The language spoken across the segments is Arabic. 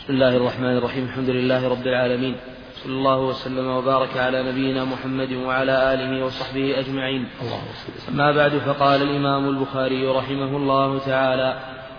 بسم الله الرحمن الرحيم. الحمد لله رب العالمين، صلى الله وسلم وبارك على نبينا محمد وعلى آله وصحبه أجمعين. أما بعد، فقال الإمام البخاري رحمه الله تعالى: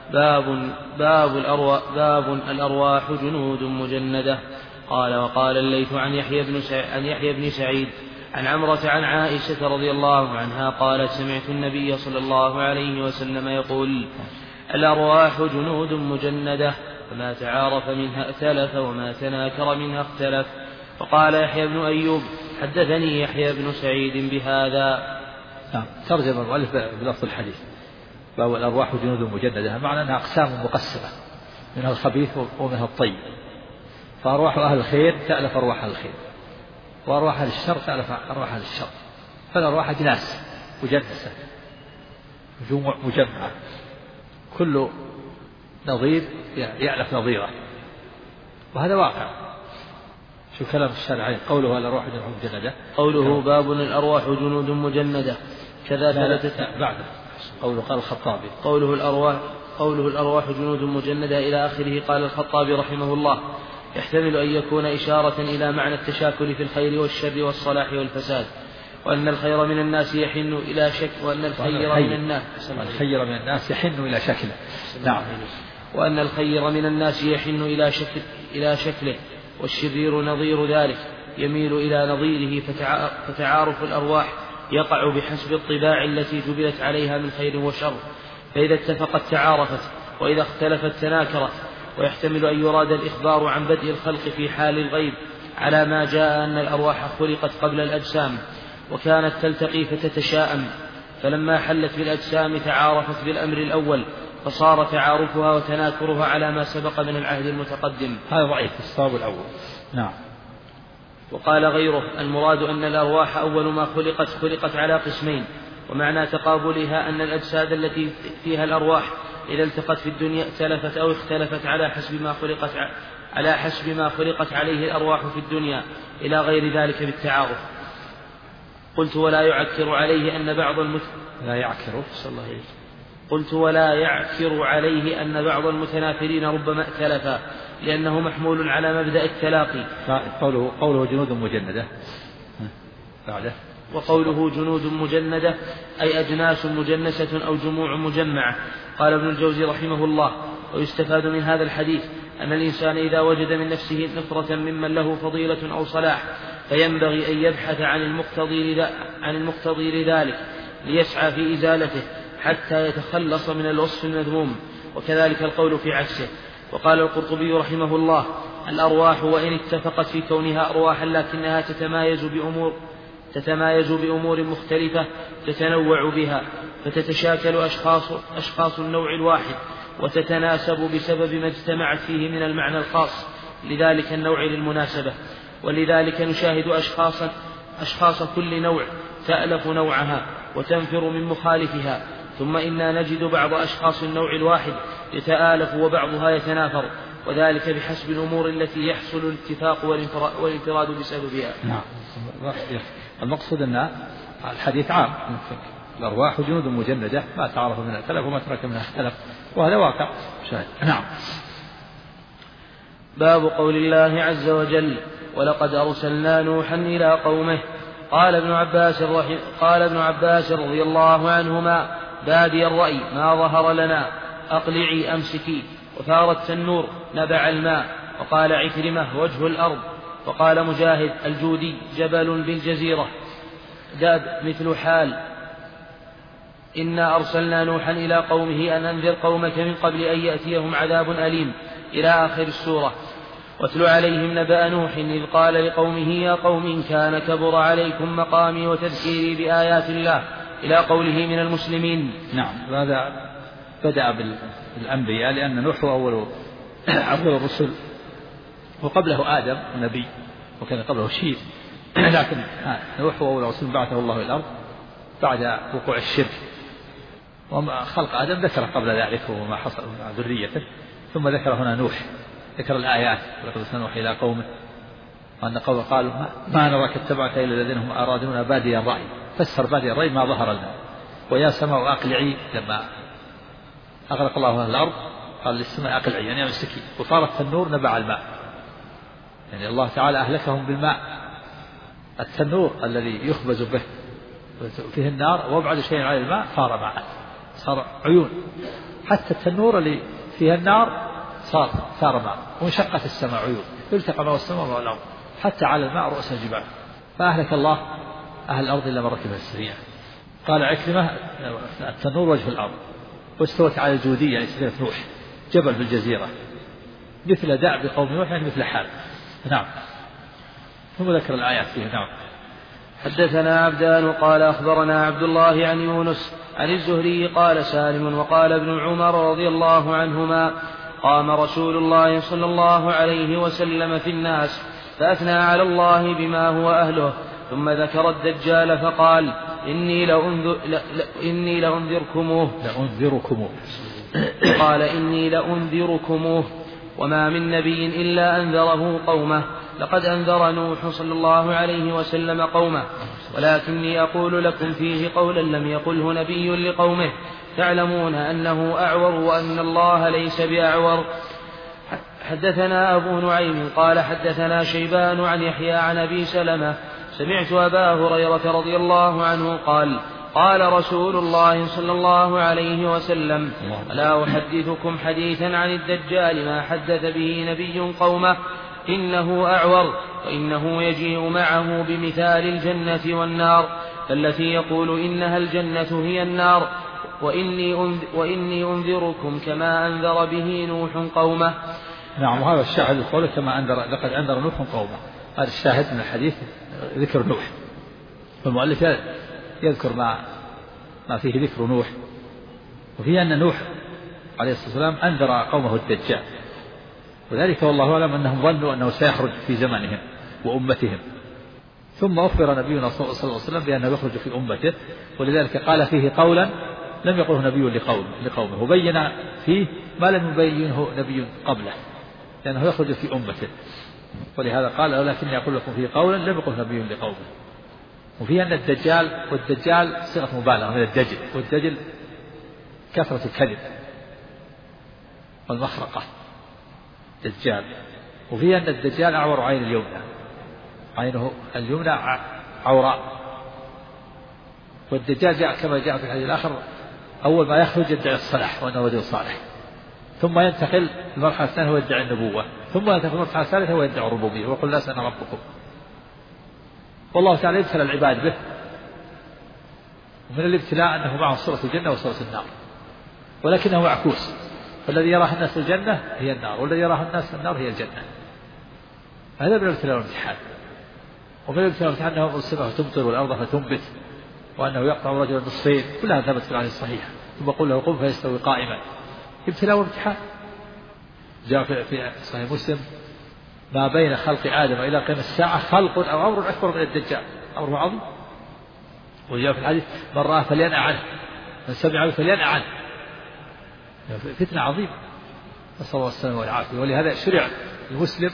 باب الأرواح جنود مجندة. قال: وقال الليث عن يحيى بن سعيد عن عمرة عن عائشة رضي الله عنها قالت: سمعت النبي صلى الله عليه وسلم يقول: الأرواح جنود مجندة، فما تعارف منها ائتلف وما تناكر منها اختلف. وقال يحيى بن أيوب: حدثني يحيى بن سعيد بهذا. ترجم المؤلف بلفظ الحديث: باب الأرواح جنود مجندة، معنى أنها أقسام مقسمة، منها الخبيث ومنها الطيب. فأرواح أهل الخير تألف أرواح أهل الخير، وأرواح أهل الشر تألف أرواح أهل الشر. فالأرواح أجناس مجنسة مجمعة، كل نظير يألف نظيره، وهذا واقع. شو كلام الشارعين؟ قوله الأرواح جنود مجندة، قوله باب الأرواح جنود مجندة كذا ثلاثة بعده. قوله قال الخطابي قوله الأرواح جنود مجندة إلى آخره. قال الخطابي رحمه الله: يحتمل أن يكون إشارة إلى معنى التشاكل في الخير والشر والصلاح والفساد، وأن الخير من الناس يحن إلى شكل، وأن الخير من الناس يحن إلى شكله. نعم. وأن الخير من الناس يحن إلى شكله، والشرير نظير ذلك يميل إلى نظيره. فتعارف الأرواح يقع بحسب الطباع التي جبلت عليها من خير وشر، فإذا اتفقت تعارفت، وإذا اختلفت تناكرت. ويحتمل أن يراد الإخبار عن بدء الخلق في حال الغيب، على ما جاء أن الأرواح خلقت قبل الأجسام، وكانت تلتقي فتتشاءم، فلما حلت بالأجسام تعارفت بالأمر الأول، فصار تعارفها وتناكرها على ما سبق من العهد المتقدم. هذا ضعيف، الصواب الأول. نعم. وقال غيره: المراد أن الأرواح أول ما خلقت على قسمين، ومعنى تقابلها أن الأجساد التي فيها الأرواح إذا التقت في الدنيا ائتلفت أو اختلفت على حسب ما خلقت عليه الأرواح في الدنيا، إلى غير ذلك بالتعارف. قلت: ولا يعكر عليه أن بعض المتنافرين ربما ائتلفا، لأنه محمول على مبدأ التلاقي. قوله جنود مجندة بعده. وقوله جنود مجندة أي أجناس مجنسة أو جموع مجمعة. قال ابن الجوزي رحمه الله: ويستفاد من هذا الحديث أن الإنسان إذا وجد من نفسه نفرة ممن له فضيلة أو صلاح، فينبغي أن يبحث عن المقتضي لذلك ليسعى في إزالته حتى يتخلص من الوصف المذموم. وكذلك القول في عكسه. وقال القرطبي رحمه الله: الأرواح وإن اتفقت في كونها أرواحا، لكنها تتمايز بأمور مختلفة تتنوع بها، فتتشاكل أشخاص النوع الواحد، وتتناسب بسبب ما اجتمعت فيه من المعنى الخاص لذلك النوع للمناسبة. ولذلك نشاهد أشخاص كل نوع تألف نوعها وتنفر من مخالفها، ثم إنا نجد بعض أشخاص النوع الواحد يتآلف وبعضها يتنافر، وذلك بحسب الأمور التي يحصل الاتفاق والانفراد بسببها. نعم. المقصود أن الحديث عام، الأرواح جنود مجندة، ما تعرف منها ائتلف وما ترك منها اختلف، وهذا واقع شاهد. نعم. باب قول الله عز وجل: ولقد أرسلنا نوحا إلى قومه. قال ابن عباس رضي الله عنهما: بادي الرأي ما ظهر لنا، أقلعي أمسكي. وثار التنور نبع الماء. وقال عكرمة: وجه الأرض. وقال مجاهد الجودي: جبل بالجزيرة. داب مثل حال إنا أرسلنا نوحا إلى قومه أن أنذر قومك من قبل أن يأتيهم عذاب أليم، إلى آخر السورة. واتل عليهم نبأ نوح إذ قال لقومه يا قوم إن كان كبر عليكم مقامي وتذكيري بآيات الله، إلى قوله من المسلمين. نعم. هذا بدأ بالأنبياء، لأن نوح هو أول الرسل، وقبله آدم نبي، وكان قبله شيء، لكن نوح هو أول رسول بعثه الله إلى الأرض بعد وقوع الشرك. وما خلق آدم ذكر قبل ذلك وما حصل مع ذريته، ثم ذكر هنا نوح، ذكر الآيات: ولقد أرسلنا نوح إلى قومه وأن قومه قالوا ما نراك اتبعك إلا الذين هم أرادون بادي الرأي. فسر بادي الرأي ما ظهر لنا. ويا سماء أقلعي، لما أغرق الله أهل الأرض قال للسماء أقلعي يعني امسكي، وصار التنور نبع الماء، يعني الله تعالى أهلكهم بالماء. التنور الذي يخبز به فيه النار وابعد شيء عن الماء صار ماء، صار عيون. حتى التنور اللي فيها النار صار ماء، وانشقت السماء عيون، التقى ماء السماء والأرض حتى على الماء رؤوس الجبال. فأهلك الله أهل الأرض إلا من ركبها السريع. قال عكرمة التنور وجه الأرض، واستوت على الجودية يعني سفينة نوح جبل بالجزيرة، مثل دأب قوم نوح يعني مثل حال. نعم. ثم ذكر الآيات فيه. نعم. حدثنا عبدان قال أخبرنا عبد الله عن يونس عن الزهري قال سالم وقال ابن عمر رضي الله عنهما قام رسول الله صلى الله عليه وسلم في الناس فأثنى على الله بما هو أهله، ثم ذكر الدجال فقال إني لأنذركموه قال إني لأنذركموه وما من نبي إلا أنذره قومه، لقد أنذر نوح صلى الله عليه وسلم قومه، ولكني أقول لكم فيه قولا لم يقله نبي لقومه، تعلمون أنه أعور وأن الله ليس بأعور. حدثنا أبو نعيم قال حدثنا شيبان عن يحيى عن أبي سلمة سمعت أبا هريرة رضي الله عنه قال قال رسول الله صلى الله عليه وسلم ألا أحدثكم حديثا عن الدجال ما حدث به نبي قومه، إنه أعور وإنه يجيء معه بمثال الجنة والنار، فالتي يقول إنها الجنة هي النار، وإني أنذركم كما أنذر به نوح قومه. نعم. وهذا الشاهد القول كما أنذر لقد أنذر نوح قومه، هذا الشاهد من الحديث ذكر نوح، والمؤلف يذكر ما فيه ذكر نوح، وفيه أن نوح عليه الصلاة والسلام أنذر قومه الدجال، وذلك والله أعلم أنهم ظنوا أنه سيخرج في زمنهم وأمتهم، ثم أخبر نبينا صلى الله عليه وسلم بأنه يخرج في أمته، ولذلك قال فيه قولا لم يقله نبي لقومه، وبين فيه ما لم يبينه نبي قبله، لأنه يخرج في أمته، ولهذا قال ولكني أقول لكم فيه قولا لم يقله نبي لقومه. وفيه أن والدجال صيغة مبالغة من الدجل، والدجل كثرة الكذب والمخرقة دجال. وفيه أن الدجال أعور عين اليمنى، عينه اليمنى عوراء، والدجال جاء كما جاء في الحديث الآخر أول ما يخرج يدعي الصلاح وأنه رجل صالح، ثم ينتقل المرحلة الثانية هو يدعي النبوة، ثم ينتقل المرحلة الثالثة هو يدعي الربوبية ويقول لا أنا ربكم. والله تعالى يبتلى العباد به، ومن الابتلاء أنه معه صورة الجنة وصورة النار، ولكنه معكوس، فالذي يراه الناس الجنة هي النار، والذي يراه الناس النار هي الجنة. هذا من الابتلاء والامتحان. ومن الابتلاء والامتحان أنه السماء تمطر والأرض فتنبت، وأنه يقطع رجلا نصفين، كلها ثبت في الحديث الصحيح، ثم قل له قم فيستوي قائما. ابتلاء وامتحان. جاء في صحيح مسلم ما بين خلق آدم إلى قيام الساعة خلق أو أمر أكبر من الدجال، أمر عظيم. وجاء في الحديث من رأى فلينأ عنه، من سمع فلينأ عنه. فتنة عظيمة، نسأل الله السلامة والعافية. ولهذا شرع المسلم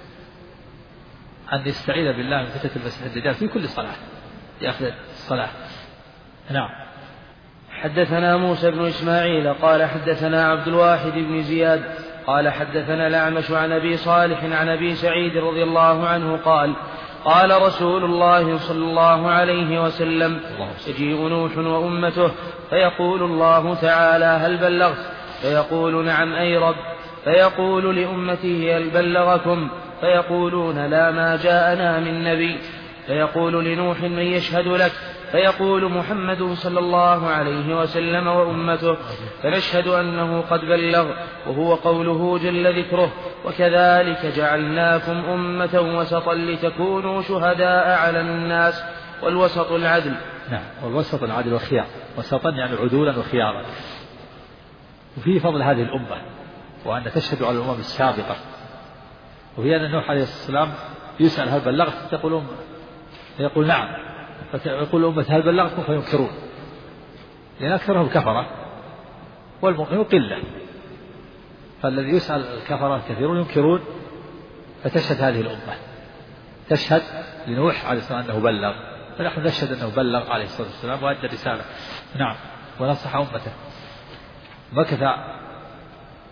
أن يستعيذ بالله من فتنة المسيح الدجال في كل صلاة، يأخذ الصلاة. نعم. حدثنا موسى بن إسماعيل قال حدثنا عبد الواحد بن زياد قال حدثنا الأعمش عن أبي صالح عن أبي سعيد رضي الله عنه قال قال رسول الله صلى الله عليه وسلم يجيء نوح وأمته فيقول الله تعالى هل بلغت؟ فيقول نعم أي رب، فيقول لأمته هل بلغكم؟ فيقولون لا ما جاءنا من نبي، فيقول لنوح من يشهد لك؟ فيقول محمد صلى الله عليه وسلم وأمته، فنشهد أنه قد بلغ، وهو قوله جل ذكره وكذلك جعلناكم أمة وسطا لتكونوا شهداء على الناس، والوسط العدل. نعم. والوسط العدل والخيار، وسطا يعني عدولا وخيارا. وفيه فضل هذه الأمة، وأن تشهد على الأمم السابقة. وفي أن نوح عليه السلام يسأل هل بلغت؟ يقول نعم، فيقول الأمة هل بلغتكم؟ فينكرون، لأن أكثرهم كفرة والمؤمنون قلة، فالذي يسأل الكفرة كثيرون ينكرون، فتشهد هذه الأمة، تشهد لنوح عليه السلام أنه بلغ، فنحن نشهد أنه بلغ عليه الصلاة والسلام وأدى الرسالة. نعم. ونصح أمته. مكث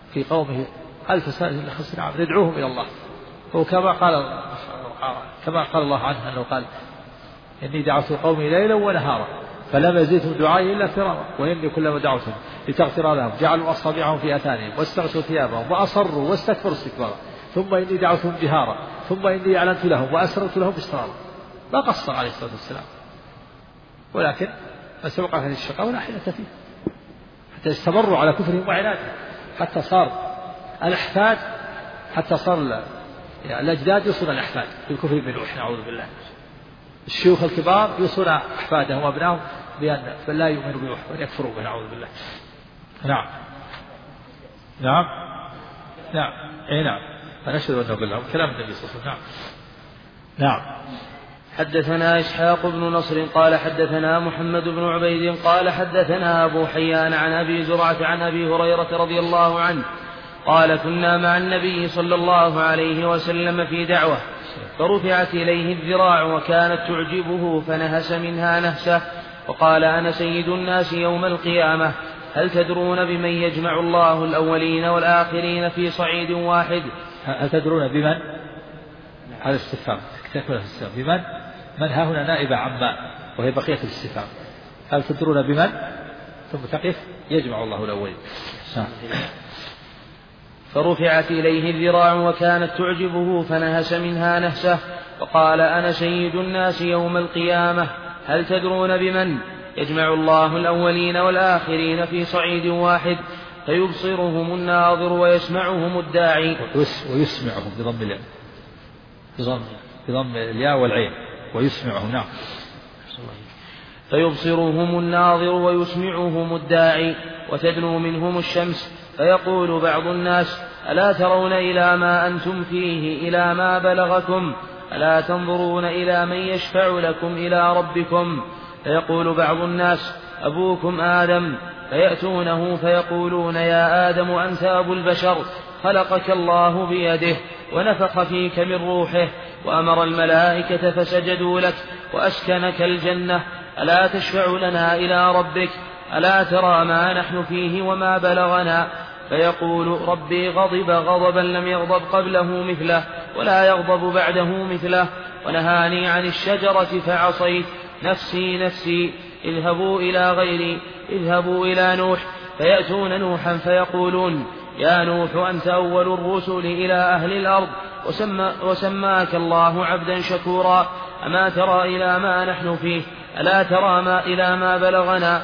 في قومه 1000 سنة إلا 50 عام ندعوهم إلى الله. وكما قال الله عنه أنه قال إني دعوت قومي ليلا ونهارا فلم يزدهم دعائي إلا فرارا وإني كلما دعوتهم لتغفر لهم جعلوا أصابعهم في آذانهم واستغشوا ثيابهم وأصروا واستكبروا استكبارا ثم إني دعوتهم جهارا ثم إني أعلنت لهم وأسررت لهم إسرارا. ما قصر عليه الصلاة والسلام، ولكن ما سبق هذه الشقاء ولا حيلة فيه، حتى استمروا على كفرهم وعنادهم، حتى صار الأحفاد، حتى صار الأجداد يوصون الأحفاد بالكفر بنوح نعوذ بالله. الشيوخ الكبار يوصون أحفادهم وأبنائهم بأن لا يؤمنوا بنوح وأن يكفروا به نعوذ بالله. نعم نعم نعم أي نعم، فنشهد أنه بالله كلام النبي صلى الله عليه وسلم. نعم. حدثنا إسحاق بن نصر قال حدثنا محمد بن عبيد قال حدثنا أبو حيان عن أبي زرعة عن أبي هريرة رضي الله عنه قال كنا مع النبي صلى الله عليه وسلم في دعوة فرفعت إليه الذراع وكانت تعجبه فنهس منها نهسة وقال أنا سيد الناس يوم القيامة هل تدرون بمن يجمع الله الأولين والآخرين في صعيد واحد؟ هل تدرون بمن؟ هذا الاستفهام تكمل الاستفهام بمن؟ من ها هنا نائبة عما وهي بقية الاستفهام. هل تدرون بمن؟ ثم تقف يجمع الله الأولين. فرفعت إليه الذراع وكانت تعجبه فنهس منها نهسة وقال أنا سيد الناس يوم القيامة هل تدرون بمن يجمع الله الأولين والآخرين في صعيد واحد فيبصرهم الناظر ويسمعهم الداعي. ويسمعهم بضم الياء والعين ويسمعهم. نعم. فيبصرهم الناظر ويسمعهم الداعي وتدنو منهم الشمس فيقول بعض الناس ألا ترون إلى ما أنتم فيه إلى ما بلغكم ألا تنظرون إلى من يشفع لكم إلى ربكم فيقول بعض الناس أبوكم آدم فيأتونه فيقولون يا آدم أنت أبو البشر خلقك الله بيده ونفخ فيك من روحه وأمر الملائكة فسجدوا لك وأسكنك الجنة ألا تشفع لنا إلى ربك ألا ترى ما نحن فيه وما بلغنا فيقول ربي غضب غضبا لم يغضب قبله مثله ولا يغضب بعده مثله ونهاني عن الشجرة فعصيت نفسي نفسي اذهبوا إلى غيري اذهبوا إلى نوح فيأتون نوحا فيقولون يا نوح أنت أول الرسل إلى أهل الأرض وسماك الله عبدا شكورا أما ترى إلى ما نحن فيه ألا ترى ما إلى ما بلغنا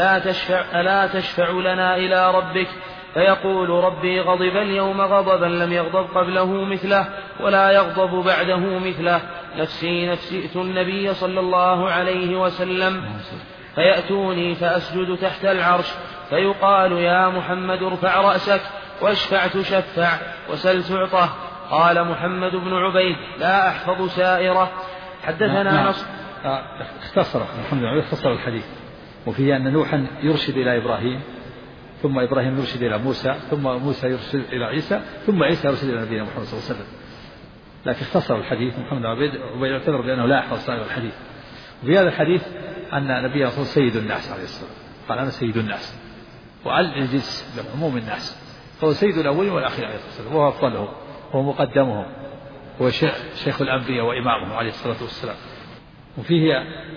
ألا تشفع لنا إلى ربك فيقول ربي غضب اليوم غضبا لم يغضب قبله مثله ولا يغضب بعده مثله نفسي نفسي ائت النبي صلى الله عليه وسلم فيأتوني فأسجد تحت العرش فيقال يا محمد ارفع رأسك واشفع تشفع وسل تعطى. قال محمد بن عبيد لا أحفظ سائرة. حدثنا نصر اختصر محمد بن عبيد اختصر الحديث وفيه أن نوحا يرشد إلى إبراهيم ثم إبراهيم يرشد إلى موسى ثم موسى يرشد إلى عيسى ثم عيسى يرشد إلى نبينا محمد صلى الله عليه وسلم. لكن اختصر الحديث محمد بن عبيد يعتذر بأنه لا يحفظ سائر الحديث. وفي هذا الحديث أن نبينا صلى الله عليه وسلم سيد الناس عليه الصلاة والسلام قال أنا سيد الناس وعلى الجنس بعموم الناس فهو سيد الأولين والآخرين عليه الصلاة والسلام وهو أفضلهم وهو مقدمهم هو شيخ الأنبياء وإمامهم عليه الصلاة والسلام. وفيه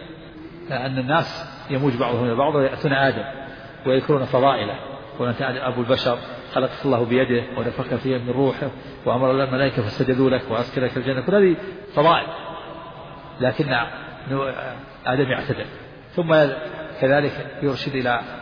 أن الناس يموج بعضهم إلى بعض ويأتون آدم ويذكرون فضائله وأنت أبو البشر خلقك الله بيده ونفخ فيه من روحه وأمر الملائكة فسجدوا لك وأسكنك الجنة كل هذه فضائل لكن آدم يعتذر ثم كذلك يرشد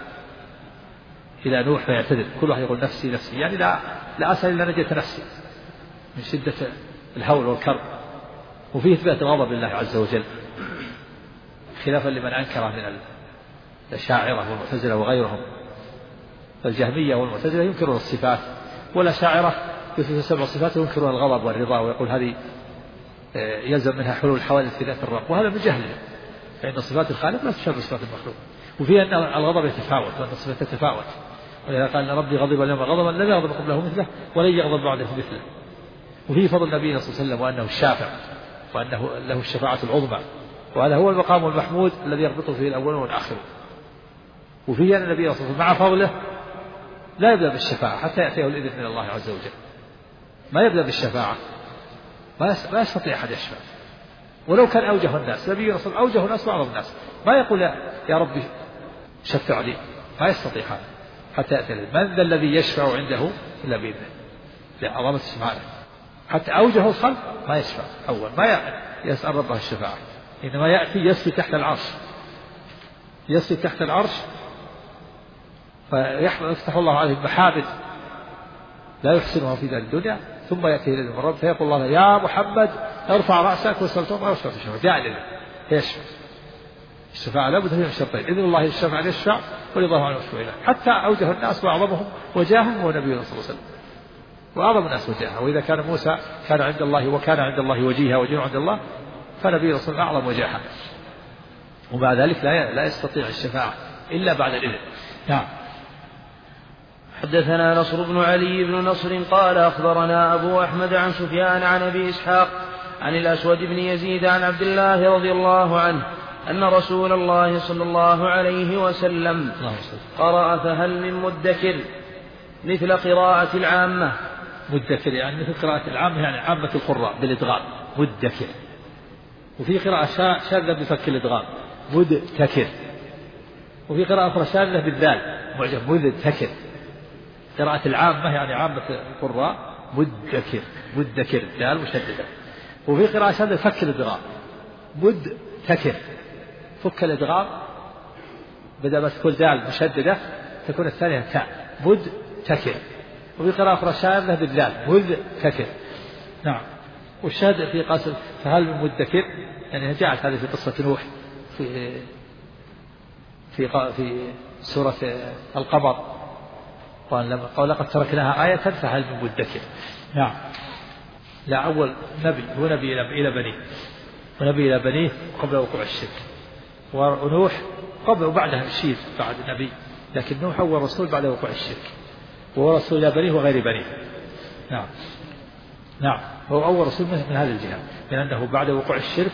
إلى نوح فيعتذر كل واحد يقول نفسي نفسي يعني لا أسأل إلا نجيت نفسي من شدة الهول والكرب. وفيه إثبات الغضب لله عز وجل خلافا لمن أنكره من الأشاعرة والمعتزلة وغيرهم. فالجهمية والمعتزلة ينكرون الصفات والأشاعرة يثبتون 7 صفات وينكرون الغضب والرضا ويقول هذه يلزم منها حلول الحوادث في ذات الرب وهذا من جهله فإن صفات الخالق لا تشابه صفات المخلوق. وفيه أن الغضب يتفاوت وأن الصفات تتفاوت ولذا قال أن ربي غضب اليوم غضبا لم يغضب قبله مثله ولن يغضب بعده مثله. وفيه فضل النبي صلى الله عليه وسلم وأنه الشافع وأنه له الشفاعة العظمى وهذا هو المقام المحمود الذي يربطه فيه الأولون والآخرون. وفيه أن النبي صلى الله عليه وسلم مع فضله لا يبدأ بالشفاعة حتى يأتيه الإذن من الله عز وجل، ما يبدأ بالشفاعة، ما يستطيع أحد يشفع ولو كان أوجه الناس. نبي رسول أوجه الناس وأعظم الناس، ما يقول يا ربي شفع لي، ما يستطيع هذا حتى يأتي الإذن. من ذا الذي يشفع عنده إلا بإذنه لعظمة سبحانه. حتى أوجه الخلق ما يشفع أول، ما يسأل ربه الشفاعة، إنما يأتي يسري تحت العرش، يسري تحت العرش فيفتح الله عليه المحابد لا يحسنها في ذا الدنيا، ثم يأتي إليه من رب فيقول الله يا محمد ارفع رأسك وسلطه ويشفع في الشفاعة، جاء إليه يشفع. الشفاعة لا بد من الشرطين، إذن الله الشفاعة يشفع ورضاه عنه يشفع إليه. حتى أوجه الناس وأعظمهم وجاها هو نبينا صلى الله عليه وسلم، وأعظم الناس وجاها. وإذا كان موسى كان عند الله وكان عند الله وجيها وجيه عند الله، فنبي رسول الله أعظم وجاها، ومع ذلك لا يستطيع الشفاعة إلا بعد الإذن. نعم. حدثنا نصر بن علي بن نصر قال أخبرنا أبو أحمد عن سفيان عن أبي إسحاق عن الأسود بن يزيد عن عبد الله رضي الله عنه أن رسول الله صلى الله عليه وسلم قرأ فهل من مدكر مثل قراءة العامة. مدكر يعني مثل قراءة العامة، يعني عامة القراء بالإدغام مدكر. وفي قراءة شاذة بفك الإدغام مدتكر. وفي قراءة أخرى شاذة بالذال معجم مدتكر. قراءة العامة يعني عامة القراء مدكر دال مشددة. وفي قراءة شاذة فك الإدغام مدتكر، فك الإدغام بدل ما تكون دال مشددة تكون الثانية تاء مدتكر. وفي قراءة أخرى شاذة بالذال مدتكر. نعم. والشاهد في قصة فهل من مدكر يعني جاءت هذه في قصة نوح في سورة القمر، قال لقد تركناها آية فهل من مدكر. نعم. لا أول نبي هو نبي إلى بنيه، ونبي إلى بنيه قبل وقوع الشرك، ونوح قبل وبعدها الشيء بعد النبي، لكن نوح أول رسول بعد وقوع الشرك، وهو رسول إلى بنيه وغير بنيه. نعم. نعم. هو أول رسول من هذه الجهة، من أنه بعد وقوع الشرك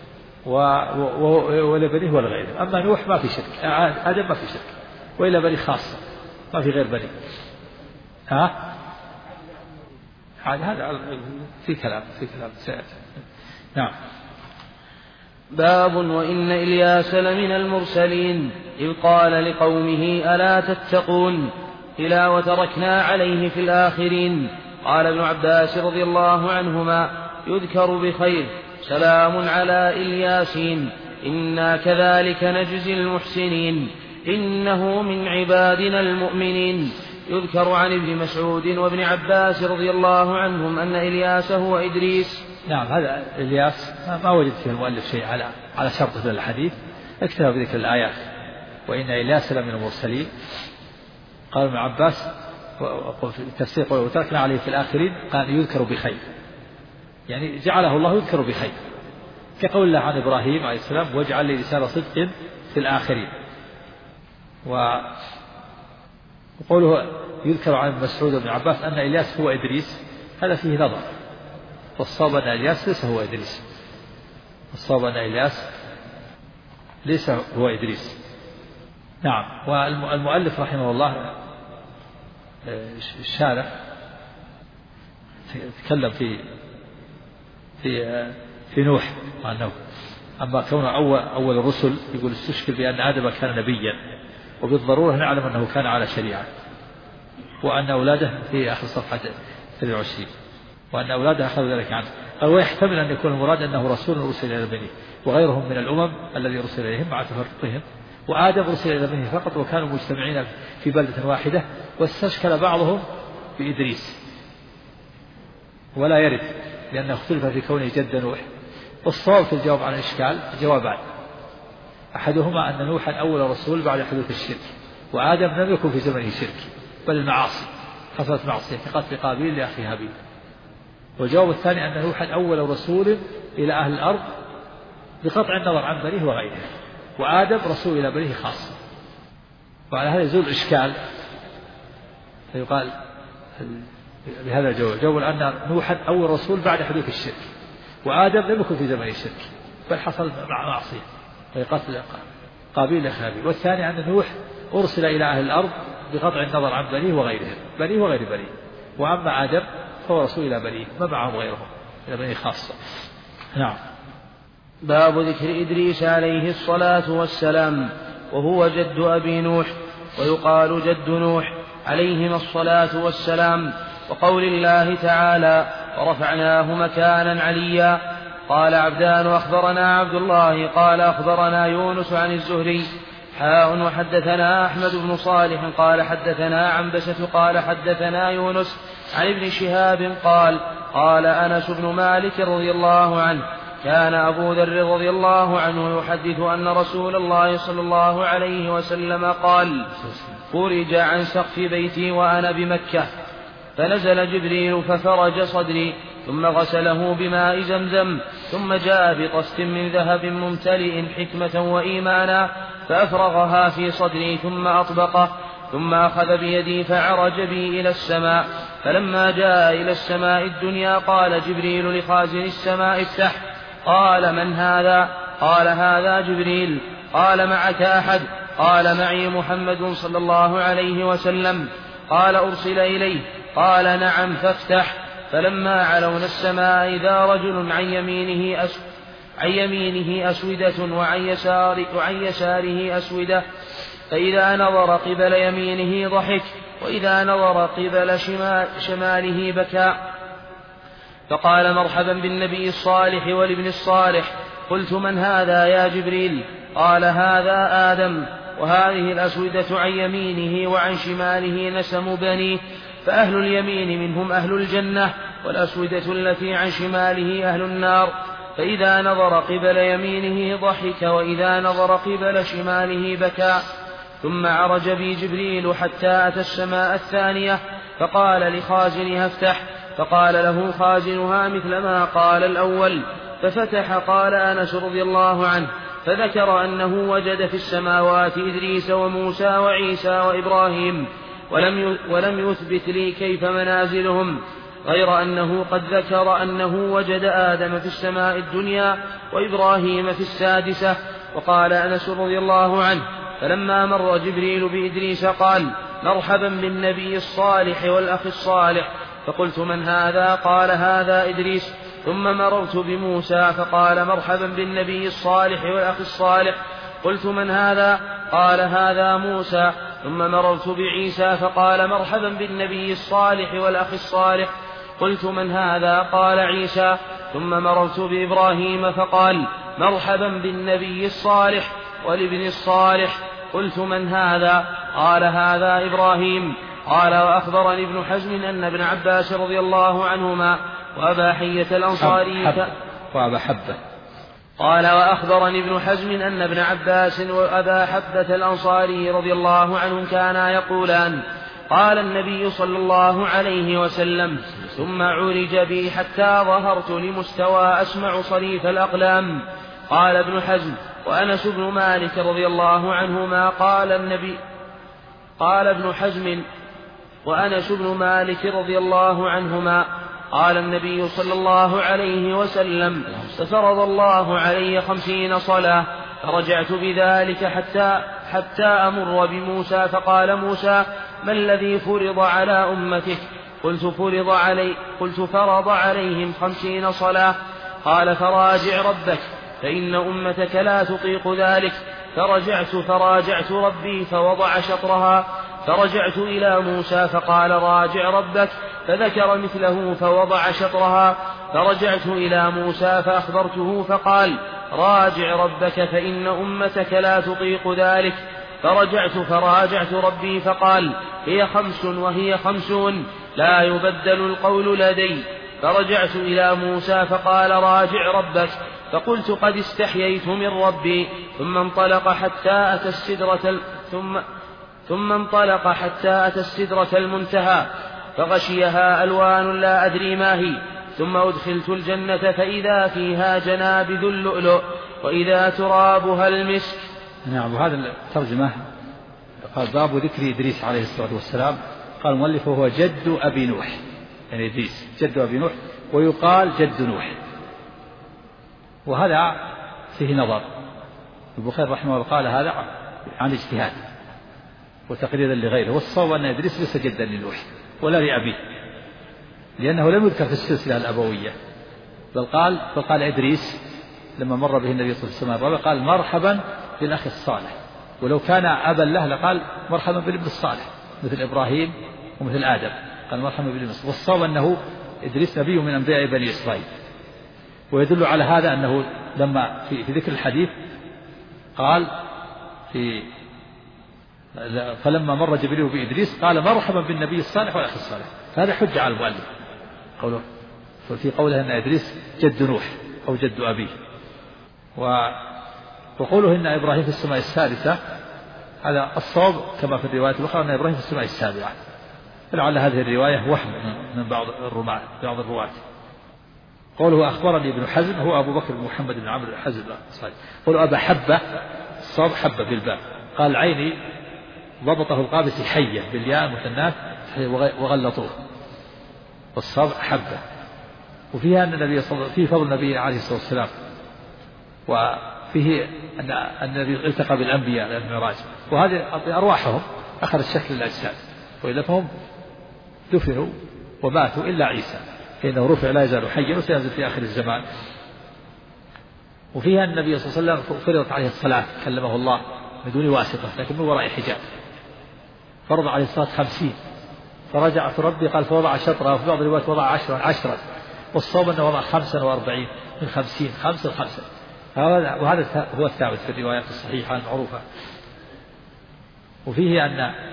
وإلى بنيه ولا غيره. أما نوح ما في شرك، آدم ما في شرك، وإلى بنيه خاصة ما في غير بنيه. هذا في كلام سيأتي. نعم. باب وإن إلياس لمن المرسلين إذ قال لقومه ألا تتقون إلى وتركنا عليه في الآخرين. قال ابن عباس رضي الله عنهما يذكر بخير سلام على إلياسين إنا كذلك نجزي المحسنين إنه من عبادنا المؤمنين. يذكر عن ابن مسعود وابن عباس رضي الله عنهم أن إلياس هو إدريس. نعم. هذا إلياس ما وجد فيه المؤلف شيء على شرطه الحديث، اكتفى بذكر الآيات وإن إلياس لمن المرسلين. قال ابن عباس في التفسير قوله وتركنا عليه في الآخرين قال يذكر بخير، يعني جعله الله يذكر بخير، كقول الله عن إبراهيم عليه السلام واجعل لي لسان صدق في الآخرين. وقوله يذكر عن مسعود بن عباس أن إلياس هو إدريس، هذا فيه نظر، والصواب أن إلياس ليس هو إدريس، الصواب أن إلياس ليس هو إدريس. نعم. والمؤلف رحمه الله الشارح تكلم في نوح وأنه أما كونه أول الرسل يقول استشكل بأن آدم كان نبيا، وبالضرورة نعلم أنه كان على شريعة، وأن أولاده في آخر صفحة 23 وأن أولاده أخذوا ذلك عنه. قال ويحتمل أن يكون المراد أنه رسول أرسل إلى بنيه وغيرهم من الأمم الذي أرسل إليهم مع تفرقهم، وآدم أرسل إلى بنيه فقط وكانوا مجتمعين في بلدة واحدة، واستشكل بعضهم بإدريس ولا يرد لأنه اختلف في كونه جد نوح. والصواب في الجواب عن الإشكال جوابان، أحدهما أن نوحا أول رسول بعد حدوث الشرك، وآدم لم يكن في زمنه شرك بل المعاصي، حصلت معصية كقتل قابيل لأخي هابيل. والجواب الثاني أن نوحا أول رسول إلى أهل الأرض بقطع النظر عن بنيه وغيره، وآدم رسول إلى بنيه خاصة. وعلى هذا يزول الإشكال فيقال بهذا الجواب جواب أن نوحا أول رسول بعد حدوث الشرك، وآدم لم يكن في زمن الشرك بل حصل مع معصية وقتل قابيل لأخي هابيل. والثاني أن نوح أرسل إلى أهل الأرض بقطع النظر عن بنيه وغيرهم، بنيه وغير بنيه. وأما آدم فهو رسول إلى بنيه ما معهم غيرهم، إلى بنيه خاصة. نعم. باب ذكر إدريس عليه الصلاة والسلام وهو جد أبي نوح، ويقال جد نوح عليهما الصلاة والسلام، وقول الله تعالى ورفعناه مكانا عليا. قال عبدان أخبرنا عبد الله قال أخبرنا يونس عن الزهري وحدثنا أحمد بن صالح قال حدثنا عنبسة قال حدثنا يونس عن ابن شهاب قال أنس بن مالك رضي الله عنه كان أبو ذر رضي الله عنه يحدث أن رسول الله صلى الله عليه وسلم قال فرج عن سقف بيتي وأنا بمكة، فنزل جبريل ففرج صدري ثم غسله بماء زمزم، ثم جاء بطست من ذهب ممتلئ حكمة وإيمانا فأفرغها في صدري ثم أطبقه، ثم أخذ بيدي فعرج بي إلى السماء، فلما جاء إلى السماء الدنيا قال جبريل لخازن السماء افتح. قال من هذا؟ قال هذا جبريل. قال معك أحد؟ قال معي محمد صلى الله عليه وسلم. قال أرسل إليه؟ قال نعم فافتح. فلما علونا السماء إذا رجل عن يمينه أسودة وعن يساره أسودة، فإذا نظر قبل يمينه ضحك وإذا نظر قبل شماله بكى. فقال مرحبا بالنبي الصالح والابن الصالح. قلت من هذا يا جبريل؟ قال هذا آدم، وهذه الأسودة عن يمينه وعن شماله نسم بنيه، فأهل اليمين منهم أهل الجنة، والأسودة التي عن شماله أهل النار. فإذا نظر قبل يمينه ضحك وإذا نظر قبل شماله بكى. ثم عرج بي جبريل حتى أتى السماء الثانية فقال لخازنها افتح، فقال له خازنها مثل ما قال الأول ففتح. قال أنس رضي الله عنه فذكر أنه وجد في السماوات إدريس وموسى وعيسى وإبراهيم، ولم يثبت لي كيف منازلهم، غير أنه قد ذكر أنه وجد آدم في السماء الدنيا وإبراهيم في السادسة. وقال أنس رضي الله عنه فلما مر جبريل بإدريس قال مرحبا بالنبي الصالح والأخ الصالح، فقلت من هذا؟ قال هذا إدريس. ثم مررت بموسى فقال مرحبا بالنبي الصالح والأخ الصالح، قلت من هذا؟ قال هذا موسى. ثم مررت بعيسى فقال مرحبا بالنبي الصالح والأخ الصالح، قلت من هذا؟ قال عيسى. ثم مررت بإبراهيم فقال مرحبا بالنبي الصالح والابن الصالح، قلت من هذا؟ قال هذا إبراهيم. قال وأخبرني ابن حزم أن ابن عباس رضي الله عنهما وأبا حية الأنصاري قال وأخبرني ابن حزم أن ابن عباس وأبا حبة الأنصاري رضي الله عنهم كانا يقولان قال النبي صلى الله عليه وسلم ثم عرج بي حتى ظهرت لمستوى أسمع صريف الأقلام. قال ابن حزم وأنس بن مالك رضي الله عنهما قال ابن حزم وأنس بن مالك رضي الله عنهما قال النبي صلى الله عليه وسلم ففرض الله علي 50 صلاة، فرجعت بذلك حتى أمر بموسى فقال موسى ما الذي فرض على أمتك؟ قلت فرض عليهم 50 صلاة. قال فراجع ربك فإن أمتك لا تطيق ذلك. فراجعت ربي فوضع شطرها، فرجعت إلى موسى فقال راجع ربك، فذكر مثله فوضع شطرها. فرجعت إلى موسى فأخبرته فقال راجع ربك فإن أمتك لا تطيق ذلك. فراجعت ربي فقال هي 5 وهي 50 لا يبدل القول لدي. فرجعت إلى موسى فقال راجع ربك، فقلت قد استحييت من ربي. ثم انطلق حتى أتى السدرة المنتهى فغشيها ألوان لا أدري ما هي. ثم أدخلت الجنة فإذا فيها جنابذ اللؤلؤ وإذا ترابها المسك. نعم. وهذا الترجمة قال باب ذكر إدريس عليه الصلاة والسلام. قال المؤلف وهو جد أبي نوح، يعني إدريس جد أبي نوح، ويقال جد نوح. وهذا فيه نظر. البخاري رحمه الله قال هذا عن اجتهاد، وتقريرا لغيره. والصواب أن إدريس ليس جدا لنوح ولا لأبيه، لأنه لم يذكر في السلسلة الأبوية، بل قال إدريس لما مر به النبي صلى الله عليه وسلم قال مرحبا بالأخ الصالح، ولو كان أبا له لقال مرحبا بالابن الصالح مثل إبراهيم ومثل آدم، قال مرحبا بالابن الصالح. والصواب أنه إدريس نبي من أنبياء بني إسرائيل. ويدل على هذا أنه لما في ذكر الحديث قال فلما مر جبريل بإدريس قال مرحبا بالنبي الصالح والأخ الصالح، فهذا حجة على المؤلف في قوله أن إدريس جد نوح أو جد أبيه. وقوله إن إبراهيم في السماء السادسة هذا الصواب كما في الرواية الأخرى أن إبراهيم في السماء السابعة، لعل هذه الرواية وهم من بعض الرواة. قوله أخبرني ابن حزم هو أبو بكر بن محمد بن عمرو حزم صحيح. قوله أبا حبة، الصواب حبة بالباء، قال عيني ضبطه القابسي حية بالياء المثنات وغلطوه، والصواب حبة. وفيها أن النبي فيه فضل النبي عليه الصلاة والسلام، وفيه أن النبي التقى بالأنبياء للمعراج، وهذه أرواحهم أخذت شكل الأجساد، وإلا فهم دفنوا وماتوا إلا عيسى فإنه رفع لا يزال حيا وسينزل في آخر الزمان. وفيها أن النبي صلى الله عليه وسلم فرضت عليه الصلاة كلمه الله بدون واسطة لكن من وراء حجاب، فرض عليه الصلاة 50، فرجعت ربي قال فوضع شطرة، وفي بعض الروايات وضع 10، والصواب أنه وضع 45 من 50 5. وهذا هو الثابت في الروايات الصحيحة المعروفة. وفيه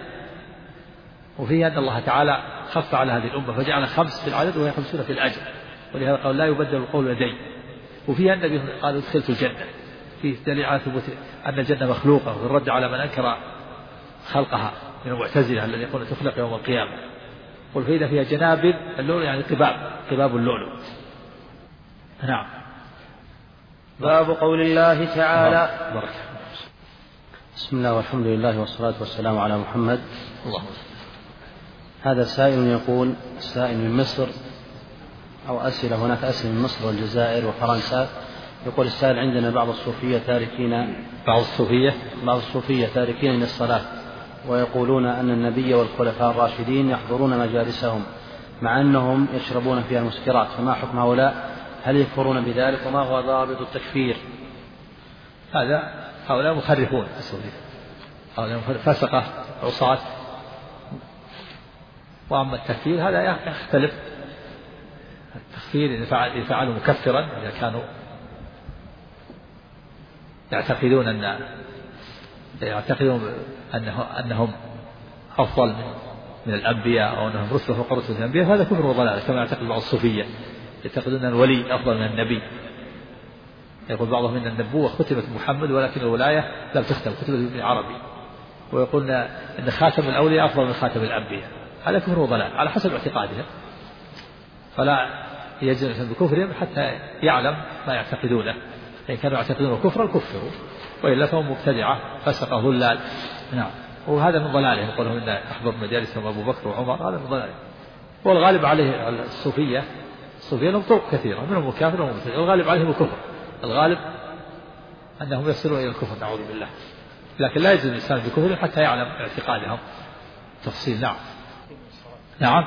أن الله تعالى خف على هذه الأمة فجعل 5 في العدد وهي 50 في الأجر، ولهذا قال لا يبدل القول لدي. وفيها النبي قال ادخلت الجنة، فيه دليل على ثبوت أن الجنة مخلوقة، والرد على من أنكر خلقها من المعتزلة الذي يقول تخلق يوم القيامة. والفائدة فيها جنابذ اللؤلؤ يعني قباب اللؤلؤ. نعم. باب قول الله تعالى بركة. بسم الله والحمد لله والصلاة والسلام على محمد. الله. هذا سائل يقول، سائل من مصر أو أسئلة، هناك أسئلة من مصر والجزائر وفرنسا. يقول السائل عندنا بعض الصوفية تاركين للصلاة، ويقولون أن النبي والخلفاء الراشدين يحضرون مجالسهم مع أنهم يشربون فيها المسكرات، فما حكم هؤلاء؟ هل يكفرون بذلك؟ وما هو ضابط التكفير؟ هؤلاء مخرفون، هؤلاء فسقة عصاة. وأما التكفير هذا يختلف، التكفير إذا فعلوا مكفرا، إذا كانوا يعتقدون أنهم أفضل من الأنبياء أو أنهم رسل فوق رسل الأنبياء، هذا كفر وضلال كما يعتقد بعض الصوفية، يعتقدون أن الولي أفضل من النبي. يقول بعضهم أن النبوة ختمت محمد ولكن الولاية لم تختم، ختمت ابن عربي. ويقول أن خاتم الأولياء أفضل من خاتم الأنبياء، هذا كفر وضلال على حسب اعتقادهم، فلا يجزم بكفرهم حتى يعلم ما يعتقدونه. إن كانوا يعتقدون كفرا كفروا، وإلا فهم مبتدعة فسقة ضلال. نعم. وهذا من ضلالهم، يقولون إن أحضر مجالسهم أبو بكر وعمر، هذا من ضلالهم. والغالب عليه الصوفية لهم طرق كثيرة، منهم الكافر ومبتدع، الغالب عليهم الكفر، الغالب أنهم يصلون إلى الكفر نعوذ بالله، لكن لا يجوز الإنسان بكفر حتى يعلم اعتقادهم تفصيل. نعم.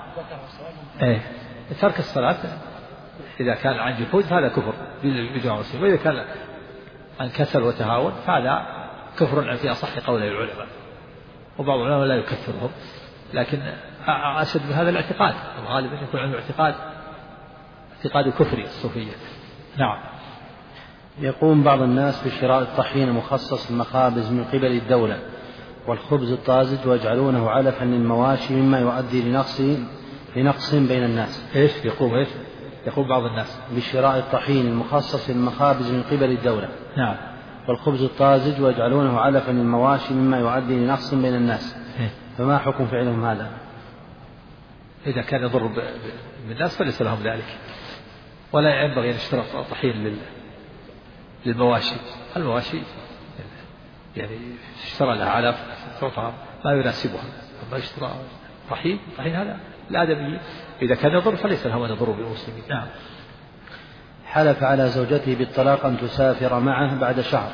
ترك الصلاة إذا كان عن جحود فهذا كفر بجمع المسلمين، وإذا كان عن كسل وتهاون فهذا كفر في أصح قول العلماء، وبعض العلماء لا يكفرهم، لكن أشد من هذا الاعتقاد، الغالب أن يكون عنده اعتقاد كفري الصوفية. نعم. يقوم بعض الناس بشراء الطحين المخصص للمخابز من قبل الدولة والخبز الطازج ويجعلونه علفا للمواشي مما يؤدي لنقص بين الناس. يقوم بعض الناس بشراء الطحين المخصص للمخابز من قبل الدولة. نعم. والخبز الطازج ويجعلونه علفا للمواشي مما يؤدي لنقص بين الناس، فما حكم فعلهم هذا؟ إذا كان يضر بالناس فليس لهم ذلك، ولا ينبغي أن يشترى طحين للمواشي. المواشي يعني اشترى لها علف تعطى ما يناسبها، أما اشترى طحين هذا الآدمي إذا كان يضر فليس له أن يضر بالمسلمين. حلف على زوجته بالطلاق أن تسافر معه بعد شهر،